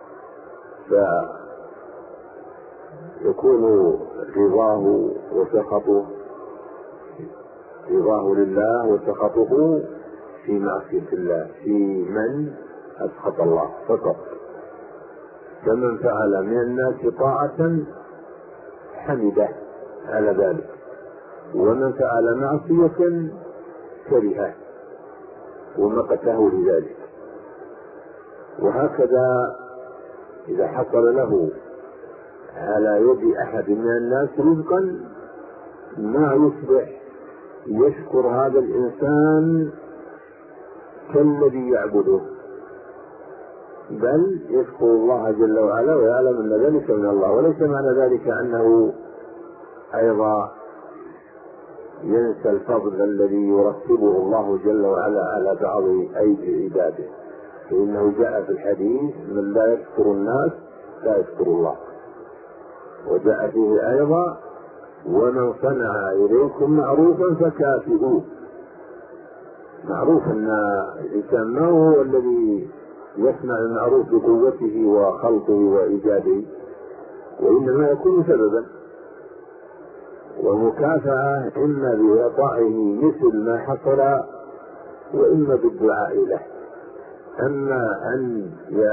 فيكون رضاه وسخطه، رضاه لله وسخطه في معصية الله، في من أسخط الله فقط. فمن فعل من الناس طاعة حمده على ذلك، ومن فعل معصية كرهه ومقته لذلك. وهكذا إذا حصل له على يد أحد من الناس رزقا ما يصبح يشكر هذا الإنسان كالذي يعبده، بل يشكر الله جل وعلا ويعلم أن ذلك من الله. وليس معنى ذلك أنه أيضا ينسى الفضل الذي يرتبه الله جل وعلا على بعض أيدي عباده، فإنه جاء في الحديث: من لا يشكر الناس لا يشكر الله. وجاء فيه أيضا: ومن صنع إليكم معروفا فكافئوه. معروف أن الإنسان ما هو الذي يصنع المعروف بقوته وخلقه وإيجاده، وإنما يكون سببا، ومكافأة إما بإعطائه مثل ما حصل وإما بالدعاء له. أما أن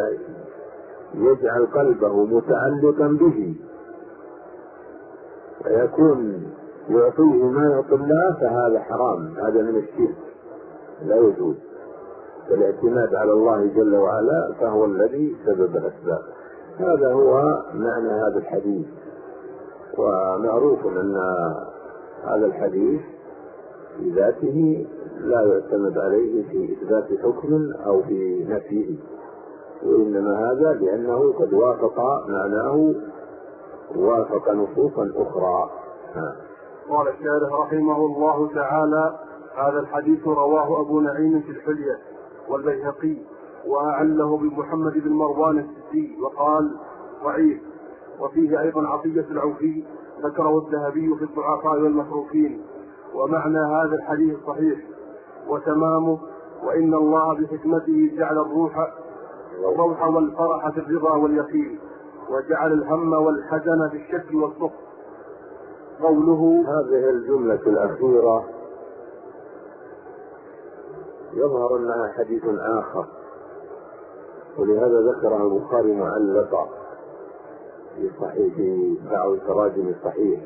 يجعل قلبه متعلقا به ويكون يعطيه ما يعطي الله فهذا حرام، هذا من الشرك لا يجوز. فالاعتماد على الله جل وعلا فهو الذي سبب الأسباب. هذا هو معنى هذا الحديث. ومعروف أن هذا الحديث في ذاته لا يعتمد عليه في إثبات حكم أو في نفيه، وإنما هذا لأنه قد وافق معناه، وافق نصوصا أخرى. قال الشارح رحمه الله تعالى: هذا الحديث رواه أبو نعيم في الحلية والبيهقي، وأعله بمحمد بن مروان السدي وقال ضعيف. وفيه أيضا عطية العوفي ذكره الذهبي في الضعفاء والمتروكين. ومعنى هذا الحديث صحيح وتمامه: وإن الله بحكمته جعل الروح والفرح في الرضا واليقين، وجعل الهم والحزن في الشك والسخط. قوله هذه الجملة الأخيرة يظهر أنها حديث آخر، ولهذا ذكرها البخاري معلقة في صحيح بعض تراجم الصحيح.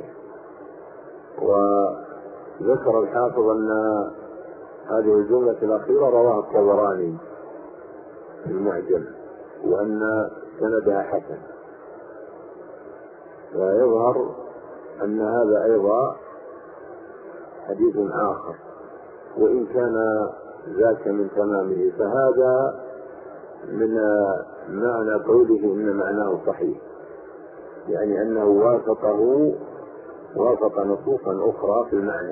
وذكر الحافظ أن هذه الجملة الأخيرة رواها الطبراني في المعجم، وأن سندها حسن. ويظهر أن هذا أيضا حديث آخر، وإن كان ذاك من تمامه، فهذا من معنى قوله إن معناه صحيح، يعني أنه وافق نصوصا أخرى في المعنى.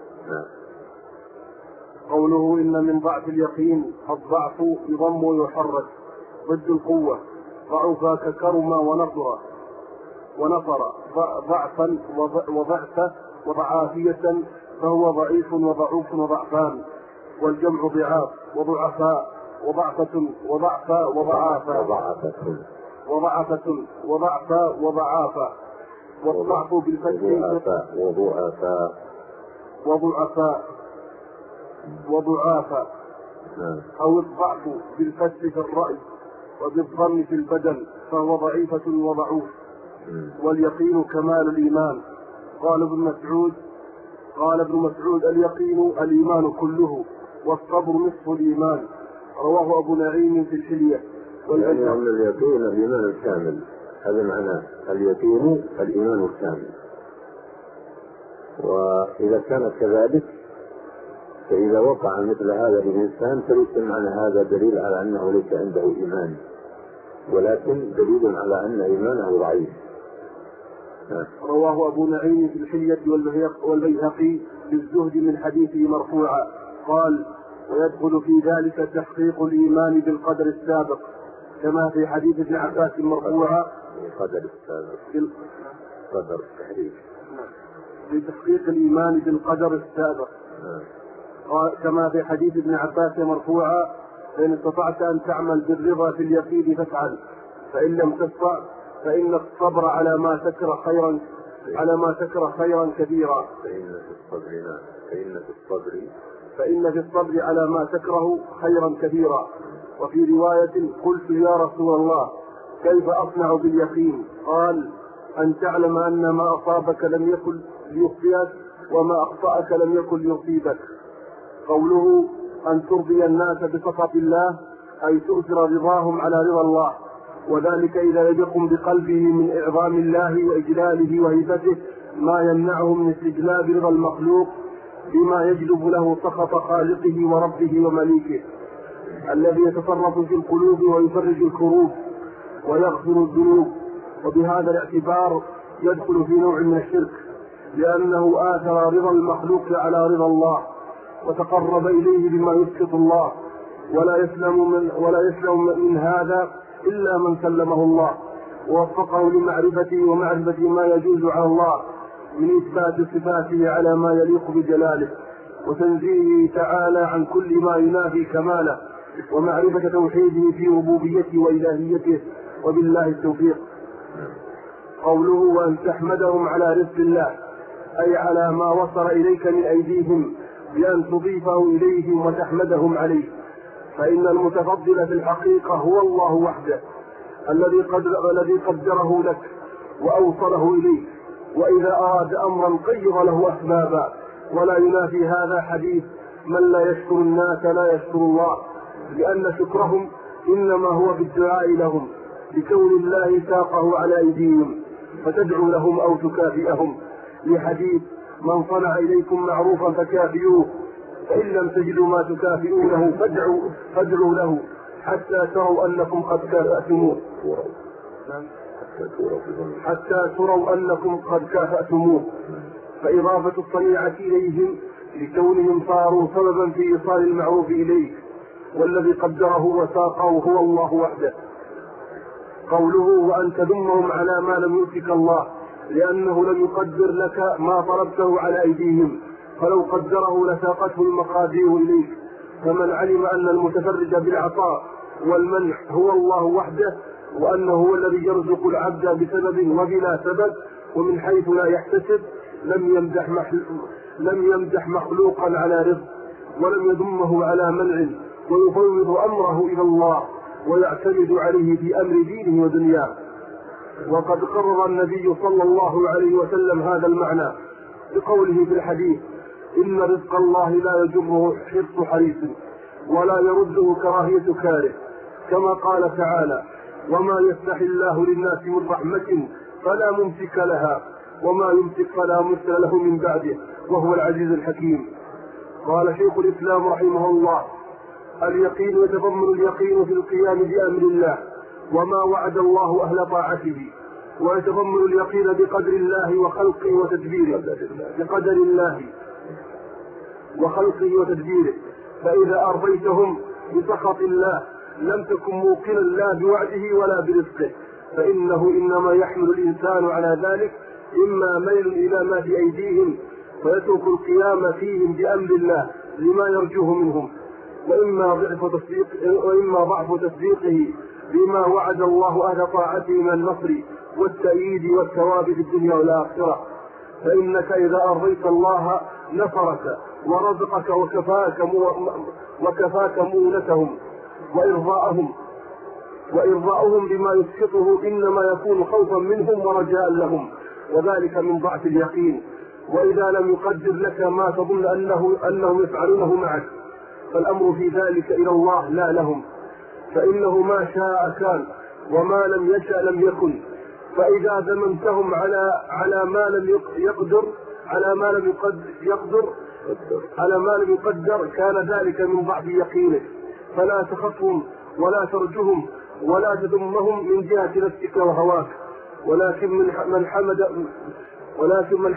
قوله إن من ضعف اليقين الضعف يضم ويحرك ضد القوة، ضعف ككرم ونصر ضعفا وضعف وضعافية، فهو ضعيف وضعوف وضعفان، والجمع ضعاف وضعفاء وضعفة وضعفا وضعفا والضعف بالفتح وضعافا أو الضعف بالفتح في الرأي وبالضم في البدن، فهو ضعيفة وضعوف. واليقين كمال الإيمان. قال ابن مسعود اليقين الإيمان كله، والصبر نصف الإيمان. رواه أبو نعيم في الحلية. يعني أن اليقين الإيمان الكامل، هذا معناه اليقين الإيمان الكامل. وإذا كانت كذلك فإذا وقع مثل هذا الإنسان فليس معنى هذا دليل على أنه ليس عنده إيمان، ولكن دليل على أن إيمانه ضعيف. رواه أبو نعيم في الحلية والبيهقي بالزهد من حديثه مرفوعا. قال: ويدخل في ذلك تحقيق الإيمان بالقدر السابق، كما في حديث ابن عباس مرفوعا. قدر التحريف بتحقيق الإيمان بالقدر السابق، كما في حديث ابن عباس مرفوعا: فإن استطعت أن تعمل بالرضا في اليقين فافعل، فإن لم تستطع فإن الصبر على ما تكره خيرا كبيرا. فإن في الصبر على ما تكره خيرا كبيرا. وفي رواية: قلت يا رسول الله كيف أصنع باليقين؟ قال: أن تعلم أن ما أصابك لم يكن ليخطئك، وما أخطأك لم يكن ليصيبك. قوله أن ترضي الناس بسخط الله، أي تؤثر رضاهم على رضا الله، وذلك إذا يدقم بقلبه من إعظام الله وإجلاله وهيبته ما يمنعه من استجلاب رضا المخلوق بما يجلب له سخط خالقه وربه ومليكه، الذي يتصرف في القلوب ويفرج الكروب ويغفر الذنوب. وبهذا الاعتبار يدخل في نوع من الشرك، لأنه آثر رضا المخلوق على رضا الله، وتقرب إليه بما يسخط الله، ولا يسلم من هذا إلا من سلمه الله ووفقه لمعرفته ومعرفة ما يجوز على الله من إثبات صفاته على ما يليق بجلاله، وتنزيهه تعالى عن كل ما ينافي كماله، ومعرفة توحيده في ربوبيته وإلهيته. وبالله التوفيق. قوله وأن تحمدهم على رزق الله، أي على ما وصل إليك من أيديهم، بأن تضيفه إليهم وتحمدهم عليه، فإن المتفضل في الحقيقة هو الله وحده الذي قدره لك وأوصله إليك، وإذا أراد أمرا قيض له أسبابا. ولا ينافي هذا حديث من لا يشكر الناس لا يشكر الله، لأن شكرهم إنما هو بالدعاء لهم لكون الله ساقه على أيديهم فتدعو لهم أو تكافئهم، لحديث من صنع إليكم معروفا فكافئوه، فإن لم تجدوا ما تكافئونه فادعوا له حتى تروا أنكم قد كافأتموه فإضافة الصنيعة إليهم لكونهم صاروا سببا في إيصال المعروف إليك، والذي قدره وساقه هو الله وحده. قوله وأن تذمهم على ما لم يؤتك الله، لأنه لم يقدر لك ما طلبته على أيديهم، فلو قدره لساقته المقادير إليك. فمن علم أن المتفرد بالعطاء والمنع هو الله وحده، وأنه هو الذي يرزق العبد بسبب وبلا سبب ومن حيث لا يحتسب، لم يمدح مخلوقا على رزق، ولم يذمه على منع، ويفوض أمره إلى الله ويعتمد عليه في أمر دينه ودنياه. وقد قرر النبي صلى الله عليه وسلم هذا المعنى بقوله في الحديث إن رزق الله لا يجره حرص حريص ولا يرده كراهية كاره، كما قال تعالى وما يفتح الله للناس من رحمة فلا ممسك لها وما يمسك فلا مرسل له من بعده وهو العزيز الحكيم. قال شيخ الإسلام رحمه الله اليقين يتضمن اليقين في القيام بأمر الله وما وعد الله أهل طاعته، ويتضمن اليقين بقدر الله وخلقه وتدبيره، بقدر الله وخلقه وتدبيره. فإذا أرضيتهم بسخط الله لم تكن موقنا لا بوعده ولا برزقه، فإنه إنما يحمل الإنسان على ذلك إما ميل إلى ما في أيديهم فيترك القيام فيهم بأمر الله لما يرجوه منهم، وإما ضعف تصديقه بما وعد الله أهل طاعته من النصر والتأييد والثواب في الدنيا والآخرة. فإنك إذا أرضيت الله نصرك ورزقك وكفاك مؤونتهم، وإرضاؤهم بما يسخطه إنما يكون خوفا منهم ورجاء لهم، وذلك من ضعف اليقين. وإذا لم يقدر لك ما تظن أنهم يفعلونه معك فالأمر في ذلك إلى الله لا لهم، فإنه ما شاء كان وما لم يشأ لم يكن. فإذا ذممتهم على ما لم يقدر كان ذلك من ضعف يقينك، فلا تخفهم ولا ترجهم ولا تذمهم من جهة نفسك وهواك، ولكن من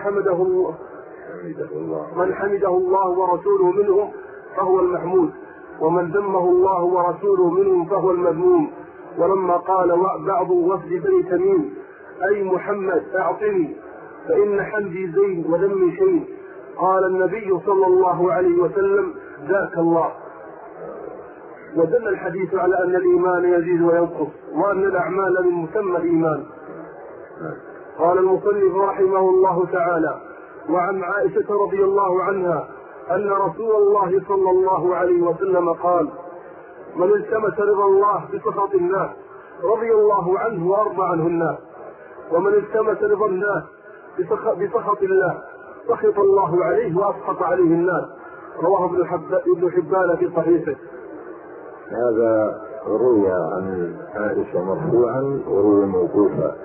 حمده الله ورسوله منهم فهو المحمود، ومن ذمه الله ورسوله منهم فهو المذموم. ولما قال بعض وفد بني تميم أي محمد أعطني فإن حمدي زين وذمي شين، قال النبي صلى الله عليه وسلم ذاك الله. ودل الحديث على أن الإيمان يزيد وينقص، وأن الأعمال من مسمى الإيمان. قال المصنف رحمه الله تعالى وعن عائشة رضي الله عنها أن رسول الله صلى الله عليه وسلم قال من التمس رضا الله بسخط الناس رضي الله عنه وأرضى عنه الناس، ومن التمس رضا الناس بسخط الله سخط الله عليه وأسخط عليه الناس. رواه ابن حبان في صحيحه. هذا روي عن عائشة مرفوعا وروي موقوفا،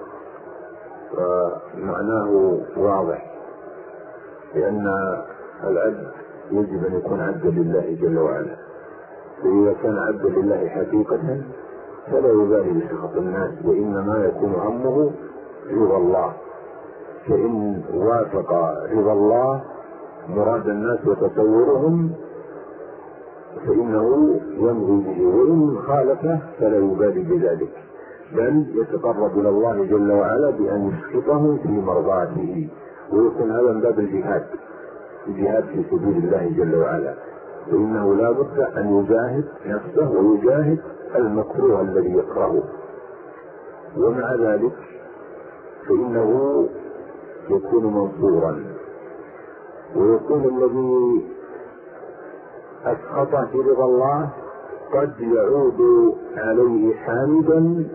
فمعناه واضح، لأن العبد يجب أن يكون عبدا لله جل وعلا، فإذا كان عبدا لله حقيقة فلا يبالي بسخط الناس، وإنما يكون همه رضا الله. فإن وافق رضا الله مراد الناس وتصورهم فإنه يمضي به، وإن خالفه فلا يبالي بذلك، بل يتقرب إلى الله جل وعلا بأن يسخطه في مرضاته، ويكون هذا من باب الجهاد في سبيل الله جل وعلا. فإنه لا بد أن يجاهد نفسه ويجاهد المكروه الذي يكرهه، ومع ذلك فإنه يكون منصورا، ويكون الذي أسخط في رضا الله قد يعود عليه حامدا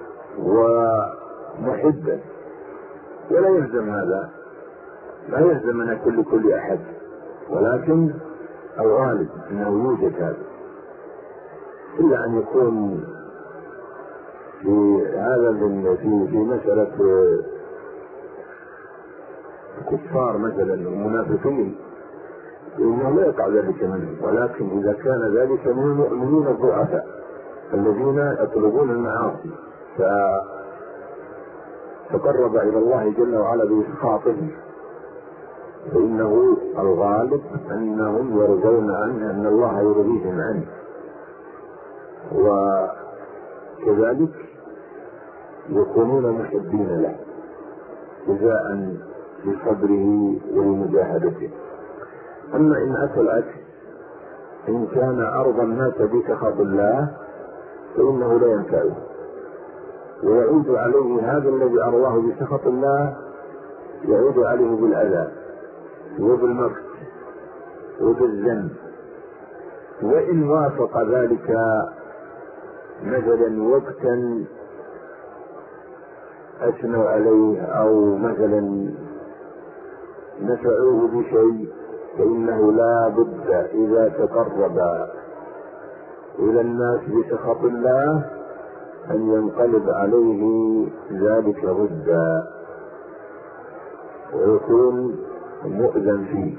ومحبا، ولا يلزم هذا، لا يلزم أن كل أحد، ولكن الغالب أنه يوجد هذا. إلا أن يكون في هذا في مسألة كفار مثلا ومنافقين إنه لا يقع ذلك منهم، ولكن إذا كان ذلك من المؤمنين الضعفاء الذين يطلبون المعاصي فتقرب إلى الله جل وعلا بإسخاطه، فإنه الغالب أنهم يرضون عنه، أن الله يرضيهم عنه، وكذلك يكونون محبين له جزاء لصبره ولمجاهدته. أما إن أتى العكس، إن كان أرضى الناس بسخط الله فإنه لا ينفعه، ويعود عليه هذا الذي أرضاه بسخط الله، يعود عليه بالأذى وبالمقت وبالذنب. وإن وافق ذلك مثلا وقتا أثنوا عليه أو مثلا نفعوه بشيء، فإنه لا بد إذا تقرب إلى الناس بسخط الله أن ينقلب عليه ذلك ضدا ويكون مؤذن فيه.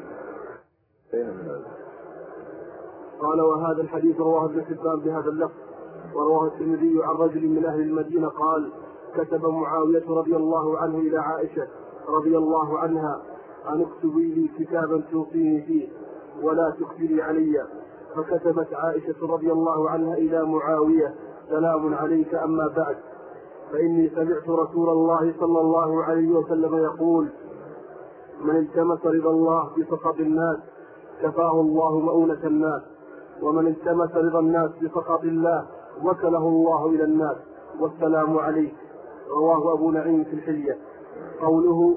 قال: وهذا الحديث رواه ابن حبان بهذا اللفظ، ورواه الترمذي عن رجل من أهل المدينة قال: كتب معاوية رضي الله عنه إلى عائشة رضي الله عنها أن اكتبي لي كتابا توصيني فيه ولا تكتبي علي. فكتبت عائشة رضي الله عنها إلى معاوية: سلام عليك، أما بعد، فإني سمعت رسول الله صلى الله عليه وسلم يقول: من التمس رضا الله بسخط الناس كفاه الله مؤونة الناس، ومن التمس رضا الناس بسخط الله وكله الله إلى الناس، والسلام عليك. رواه أبو نعيم في الحلية. قوله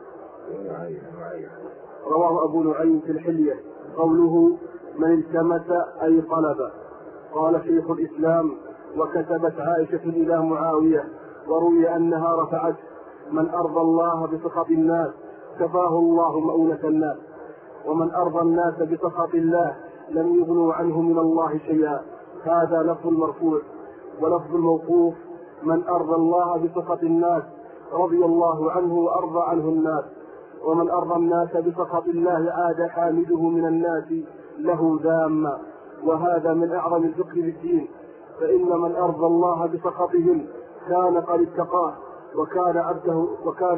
من التمس أي طلب. قال شيخ الإسلام: وكتبت عائشة إلى معاوية، وروي أنها رفعت: من أرضى الله بسخط الناس كفاه الله مؤونة الناس، ومن أرضى الناس بسخط الله لم يغنوا عنه من الله شيئا. هذا لفظ المرفوع. ولفظ الموقوف: من أرضى الله بسخط الناس رضي الله عنه وأرضى عنه الناس، ومن أرضى الناس بسخط الله عاد حامده من الناس له ذاما. وهذا من أعظم الفقه في الدين، فإن من أرضى الله بسخطهم كان قد اتقاه، وكان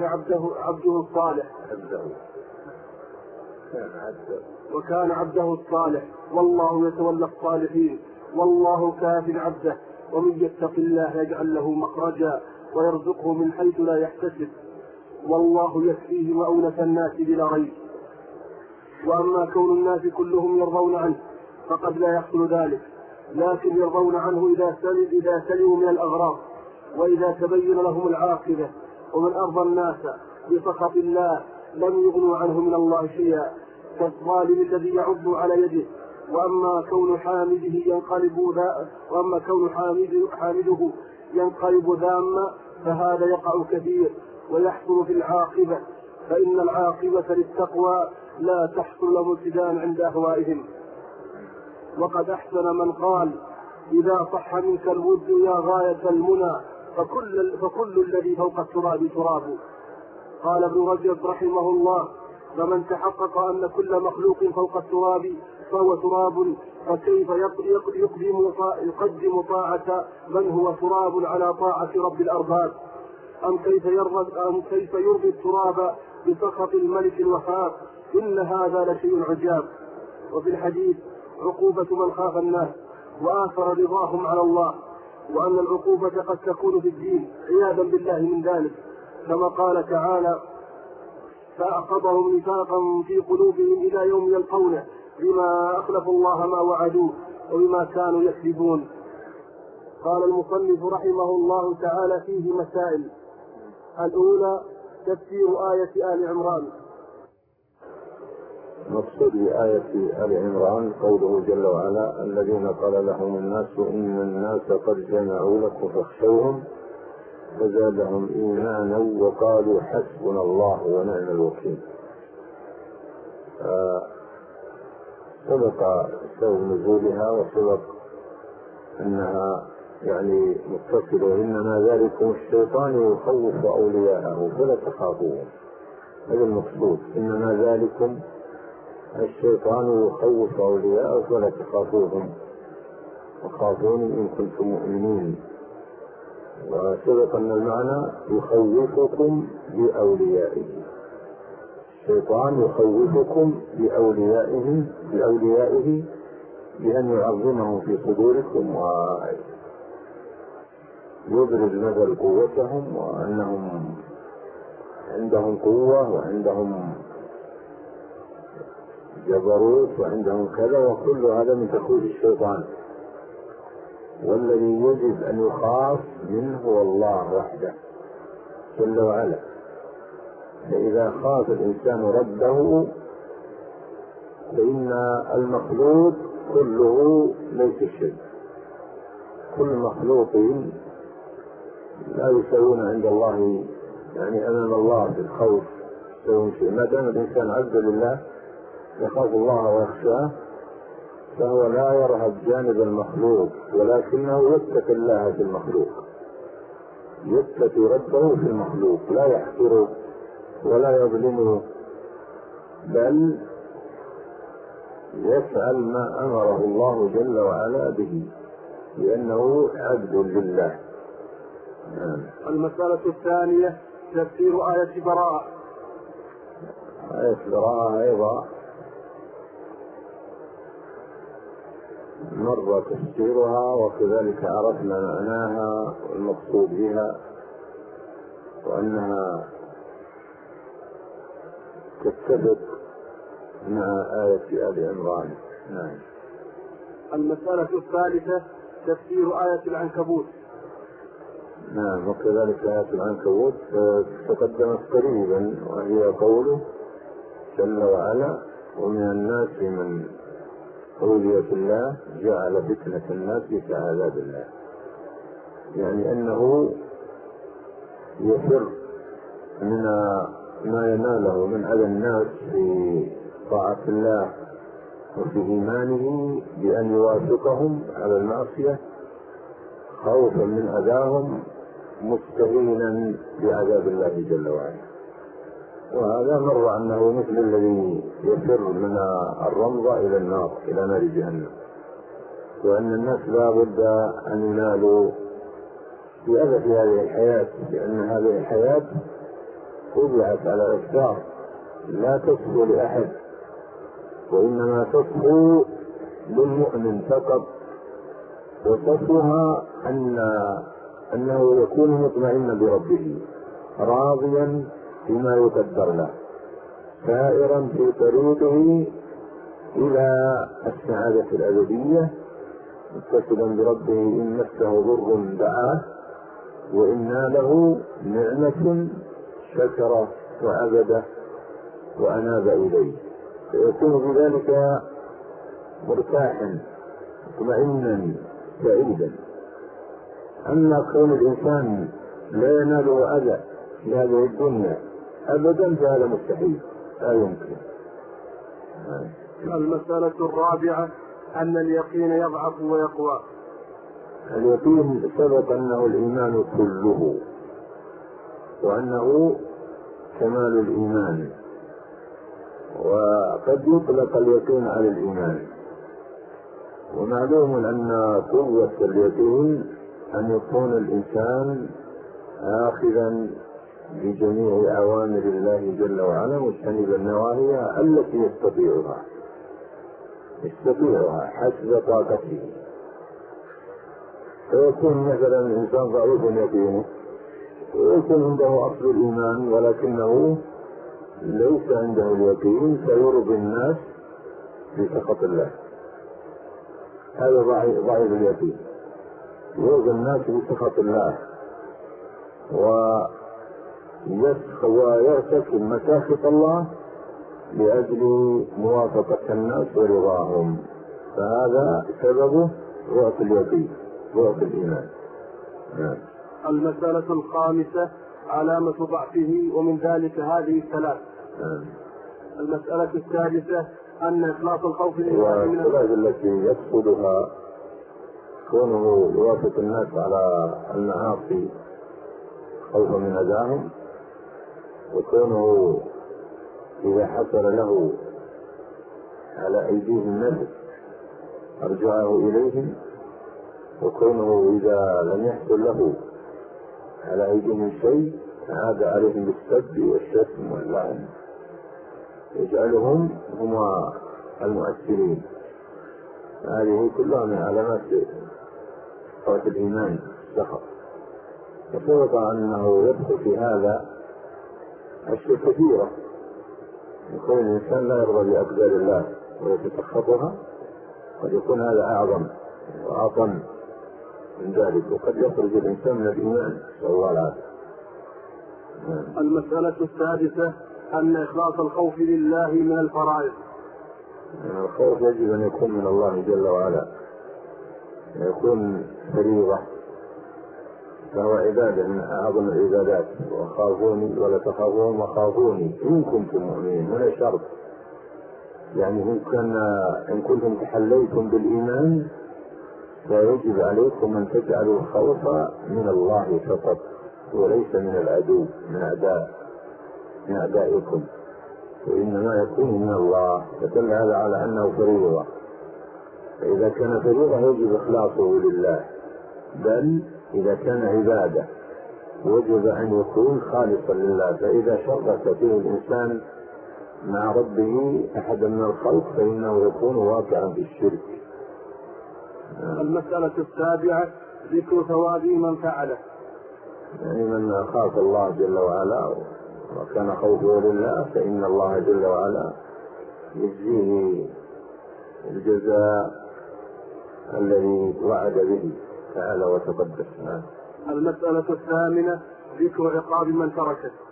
عبده الصالح، والله يتولى الصالحين، والله كاف عبده، ومن يتق الله يجعل له مخرجا ويرزقه من حيث لا يحتسب، والله يكفيه مؤونة الناس بلا ريب. وأما كون الناس كلهم يرضون عنه فقد لا يحصل ذلك، لكن يرضون عنه إذا سلموا من الأغراض، وإذا تبين لهم العاقبة. ومن أرضى الناس بسخط الله لم يغنوا عنه من الله شيئا، كالظالم الذي يعض على يده. وأما كون حامده ينقلب ذاما فهذا يقع كثير ويحصل في العاقبة، فإن العاقبة للتقوى لا تحصل لهم ابتداء عند أهوائهم. وقد أحسن من قال: إذا صح منك الود يا غاية المنى فكل الذي فوق التراب تراب. قال ابن رجب رحمه الله: فمن تحقق أن كل مخلوق فوق التراب فهو تراب، فكيف يقدم طاعة من هو تراب على طاعة رب الأرباب؟ أم كيف يرضي التراب بسخط الملك الوهاب؟ إن هذا لشيء عجاب. وفي الحديث: عقوبة من خاف الناس وآثر رضاهم على الله، وأن العقوبة قد تكون في الدين عياذا بالله من ذلك، كما قال تعالى: فأخذهم نفاقا في قلوبهم إلى يوم يلقونه بما أخلفوا الله ما وعدوه وبما كانوا يكذبون. قال المصنف رحمه الله تعالى: فيه مسائل. الأولى: تفسير آية آل عمران. مقصود آية آل عمران قوله جل وعلا: الذين قال لهم الناس إن الناس قد جمعوا لكم فاخشوهم فزادهم إيمانا وقالوا حسبنا الله ونعم الوكيل. سبق سبب نزولها وسبق أنها يعني متصلة. إنما ذلكم الشيطان يخوف أولياءه فلا تخافوهم، هذا المقصود. إنما ذلكم الشيطان يخوف أولياءه فلا تخافوهم وخافوني إن كنتم مؤمنين. وسبق أن المعنى يخوفكم بأوليائه، الشيطان يخوفكم بأوليائه بأن يعظمهم في صدوركم ويبرز مثل قوتهم وأنهم عندهم قوة وعندهم جبروت وعندهم كذا، وكل هذا من تخويف الشيطان. والذي يجب أن يخاف منه هو الله وحده جل وعلا. فإذا خاف الإنسان ربه فإن المخلوق كله ليس شيء، كل مخلوق لا يسوون عند الله، يعني أمام الله في الخوف يسوون شيء. ما دام الإنسان عبد لله يخاف الله ويخشاه فهو لا يرهب جانب المخلوق، ولكنه يتقي الله في المخلوق، يتقي ربه في المخلوق، لا يحقره ولا يظلمه، بل يفعل ما أمره الله جل وعلا به لأنه عبد لله. المسألة الثانية تفسير آية براءة. آية براءة أيضا مر تفسيرها وكذلك عرفنا معناها والمقصود بها، وأنها تتفق مع آية آل عمران. نعم. المسألة الثالثة تفسير آية العنكبوت. نعم، وكذلك آية العنكبوت تقدمت قريبا، وهي قوله جل وعلا: ومن الناس من أولياء الله جعل فتنة الناس كعذاب الله. يعني أنه يفر من ما يناله من أذى الناس في طاعة الله وفي إيمانه بأن يوافقهم على المعصية خوفا من أذاهم مستهينا بعذاب الله جل وعلا. وهذا مر أنه مثل الذي يفر من الرمضة إلى النار، إلى نار جهنم، وأن الناس لا بد أن ينالوا بأذى في هذه الحياة، لأن هذه الحياة وضعت على إفطار لا تصفو لأحد، وإنما تصفو للمؤمن فقط، وصفها أنه يكون مطمئنا بربه راضيا بما يقدر له، سائرا في طريقه إلى السعادة الأبدية، متصلا بربه إن مسه ضر دعاه وإن ناله نعمة شكر وعبده وأناب إليه، فيكون بذلك مرتاحا مطمئنا سعيدا. أما كون الإنسان لا يناله أذى في هذه الدنيا أبدا فهذا مستحيل، لا يمكن. المسألة الرابعة أن اليقين يضعف ويقوى. اليقين سبق أنه الإيمان كله، وأنه كمال الإيمان، وقد يطلق اليقين على الإيمان. ومعلوم أن قوة اليقين أن يكون الإنسان آخذا بجميع أوامر الله جل وعلا مجتنبا نواهيها التي يستطيعها حسب طاقته. فيكون مثلا الإنسان ضعيف يقينه ويكون عنده أصل الإيمان ولكنه ليس عنده اليقين فيرضي الناس بسخط الله، هذا ضعيف اليقين، يرضي الناس بسخط الله ويرتكب مساخط الله لأجل موافقة الناس ورضاهم، فهذا سببه ضعف اليقين، ضعف الإيمان. نعم. المسألة الخامسة علامة ضعفه، ومن ذلك هذه الثلاث. المسألة السادسة أن إخلاص الخوف والثلاث التي يقصدها كونه يوافق الناس على المعاصي خوفا من أذاهم، وكونه إذا حصل له على أيديهم نفس أرجعه إليهم، وكونه إذا لم يحصل له على أيديهم شيء عاد عليهم بالسب والشتم واللعن، يجعلهم هم المؤثرين. هذه كلها من علامات قوة الإيمان السخط. وسبق أنه يدخل في هذا أشياء كثيرة، يكون الإنسان لا يرضى بأقدار الله ويتسخطها، قد يكون هذا أعظم وأعظم من ذلك، وقد يخرج الإنسان من الإيمان نسأل الله العافية. المسألة السادسة أن إخلاص الخوف لله من الفرائض. الخوف يجب أن يكون من الله جل وعلا، يكون فريضة، فهو عبادة من أعظم العبادات. وخافوني ولا تخافون وخافوني إن كنتم مؤمنين، هنا شرط، يعني إن كنتم تحليتم بالإيمان فيجب عليكم أن تجعلوا الخوف من الله فقط، وليس من العدو من أعدائكم، وإنما يكون من الله. فدل هذا على أنه فريضة. فإذا كان فريضة يجب إخلاصه لله، بل إذا كان عبادة وجب أن يكون خالصا لله. فإذا شرك فيه الإنسان مع ربه أحدا من الخلق فإنه يكون واقعا في الشرك. المسألة السابعة ذكر ثواب من فعله، يعني من خاف الله جل وعلا وكان خوفه لله فإن الله جل وعلا يجزيه الجزاء الذي وعد به تعالى وتقدس. المسألة الثامنة ذكر عقاب من تركه.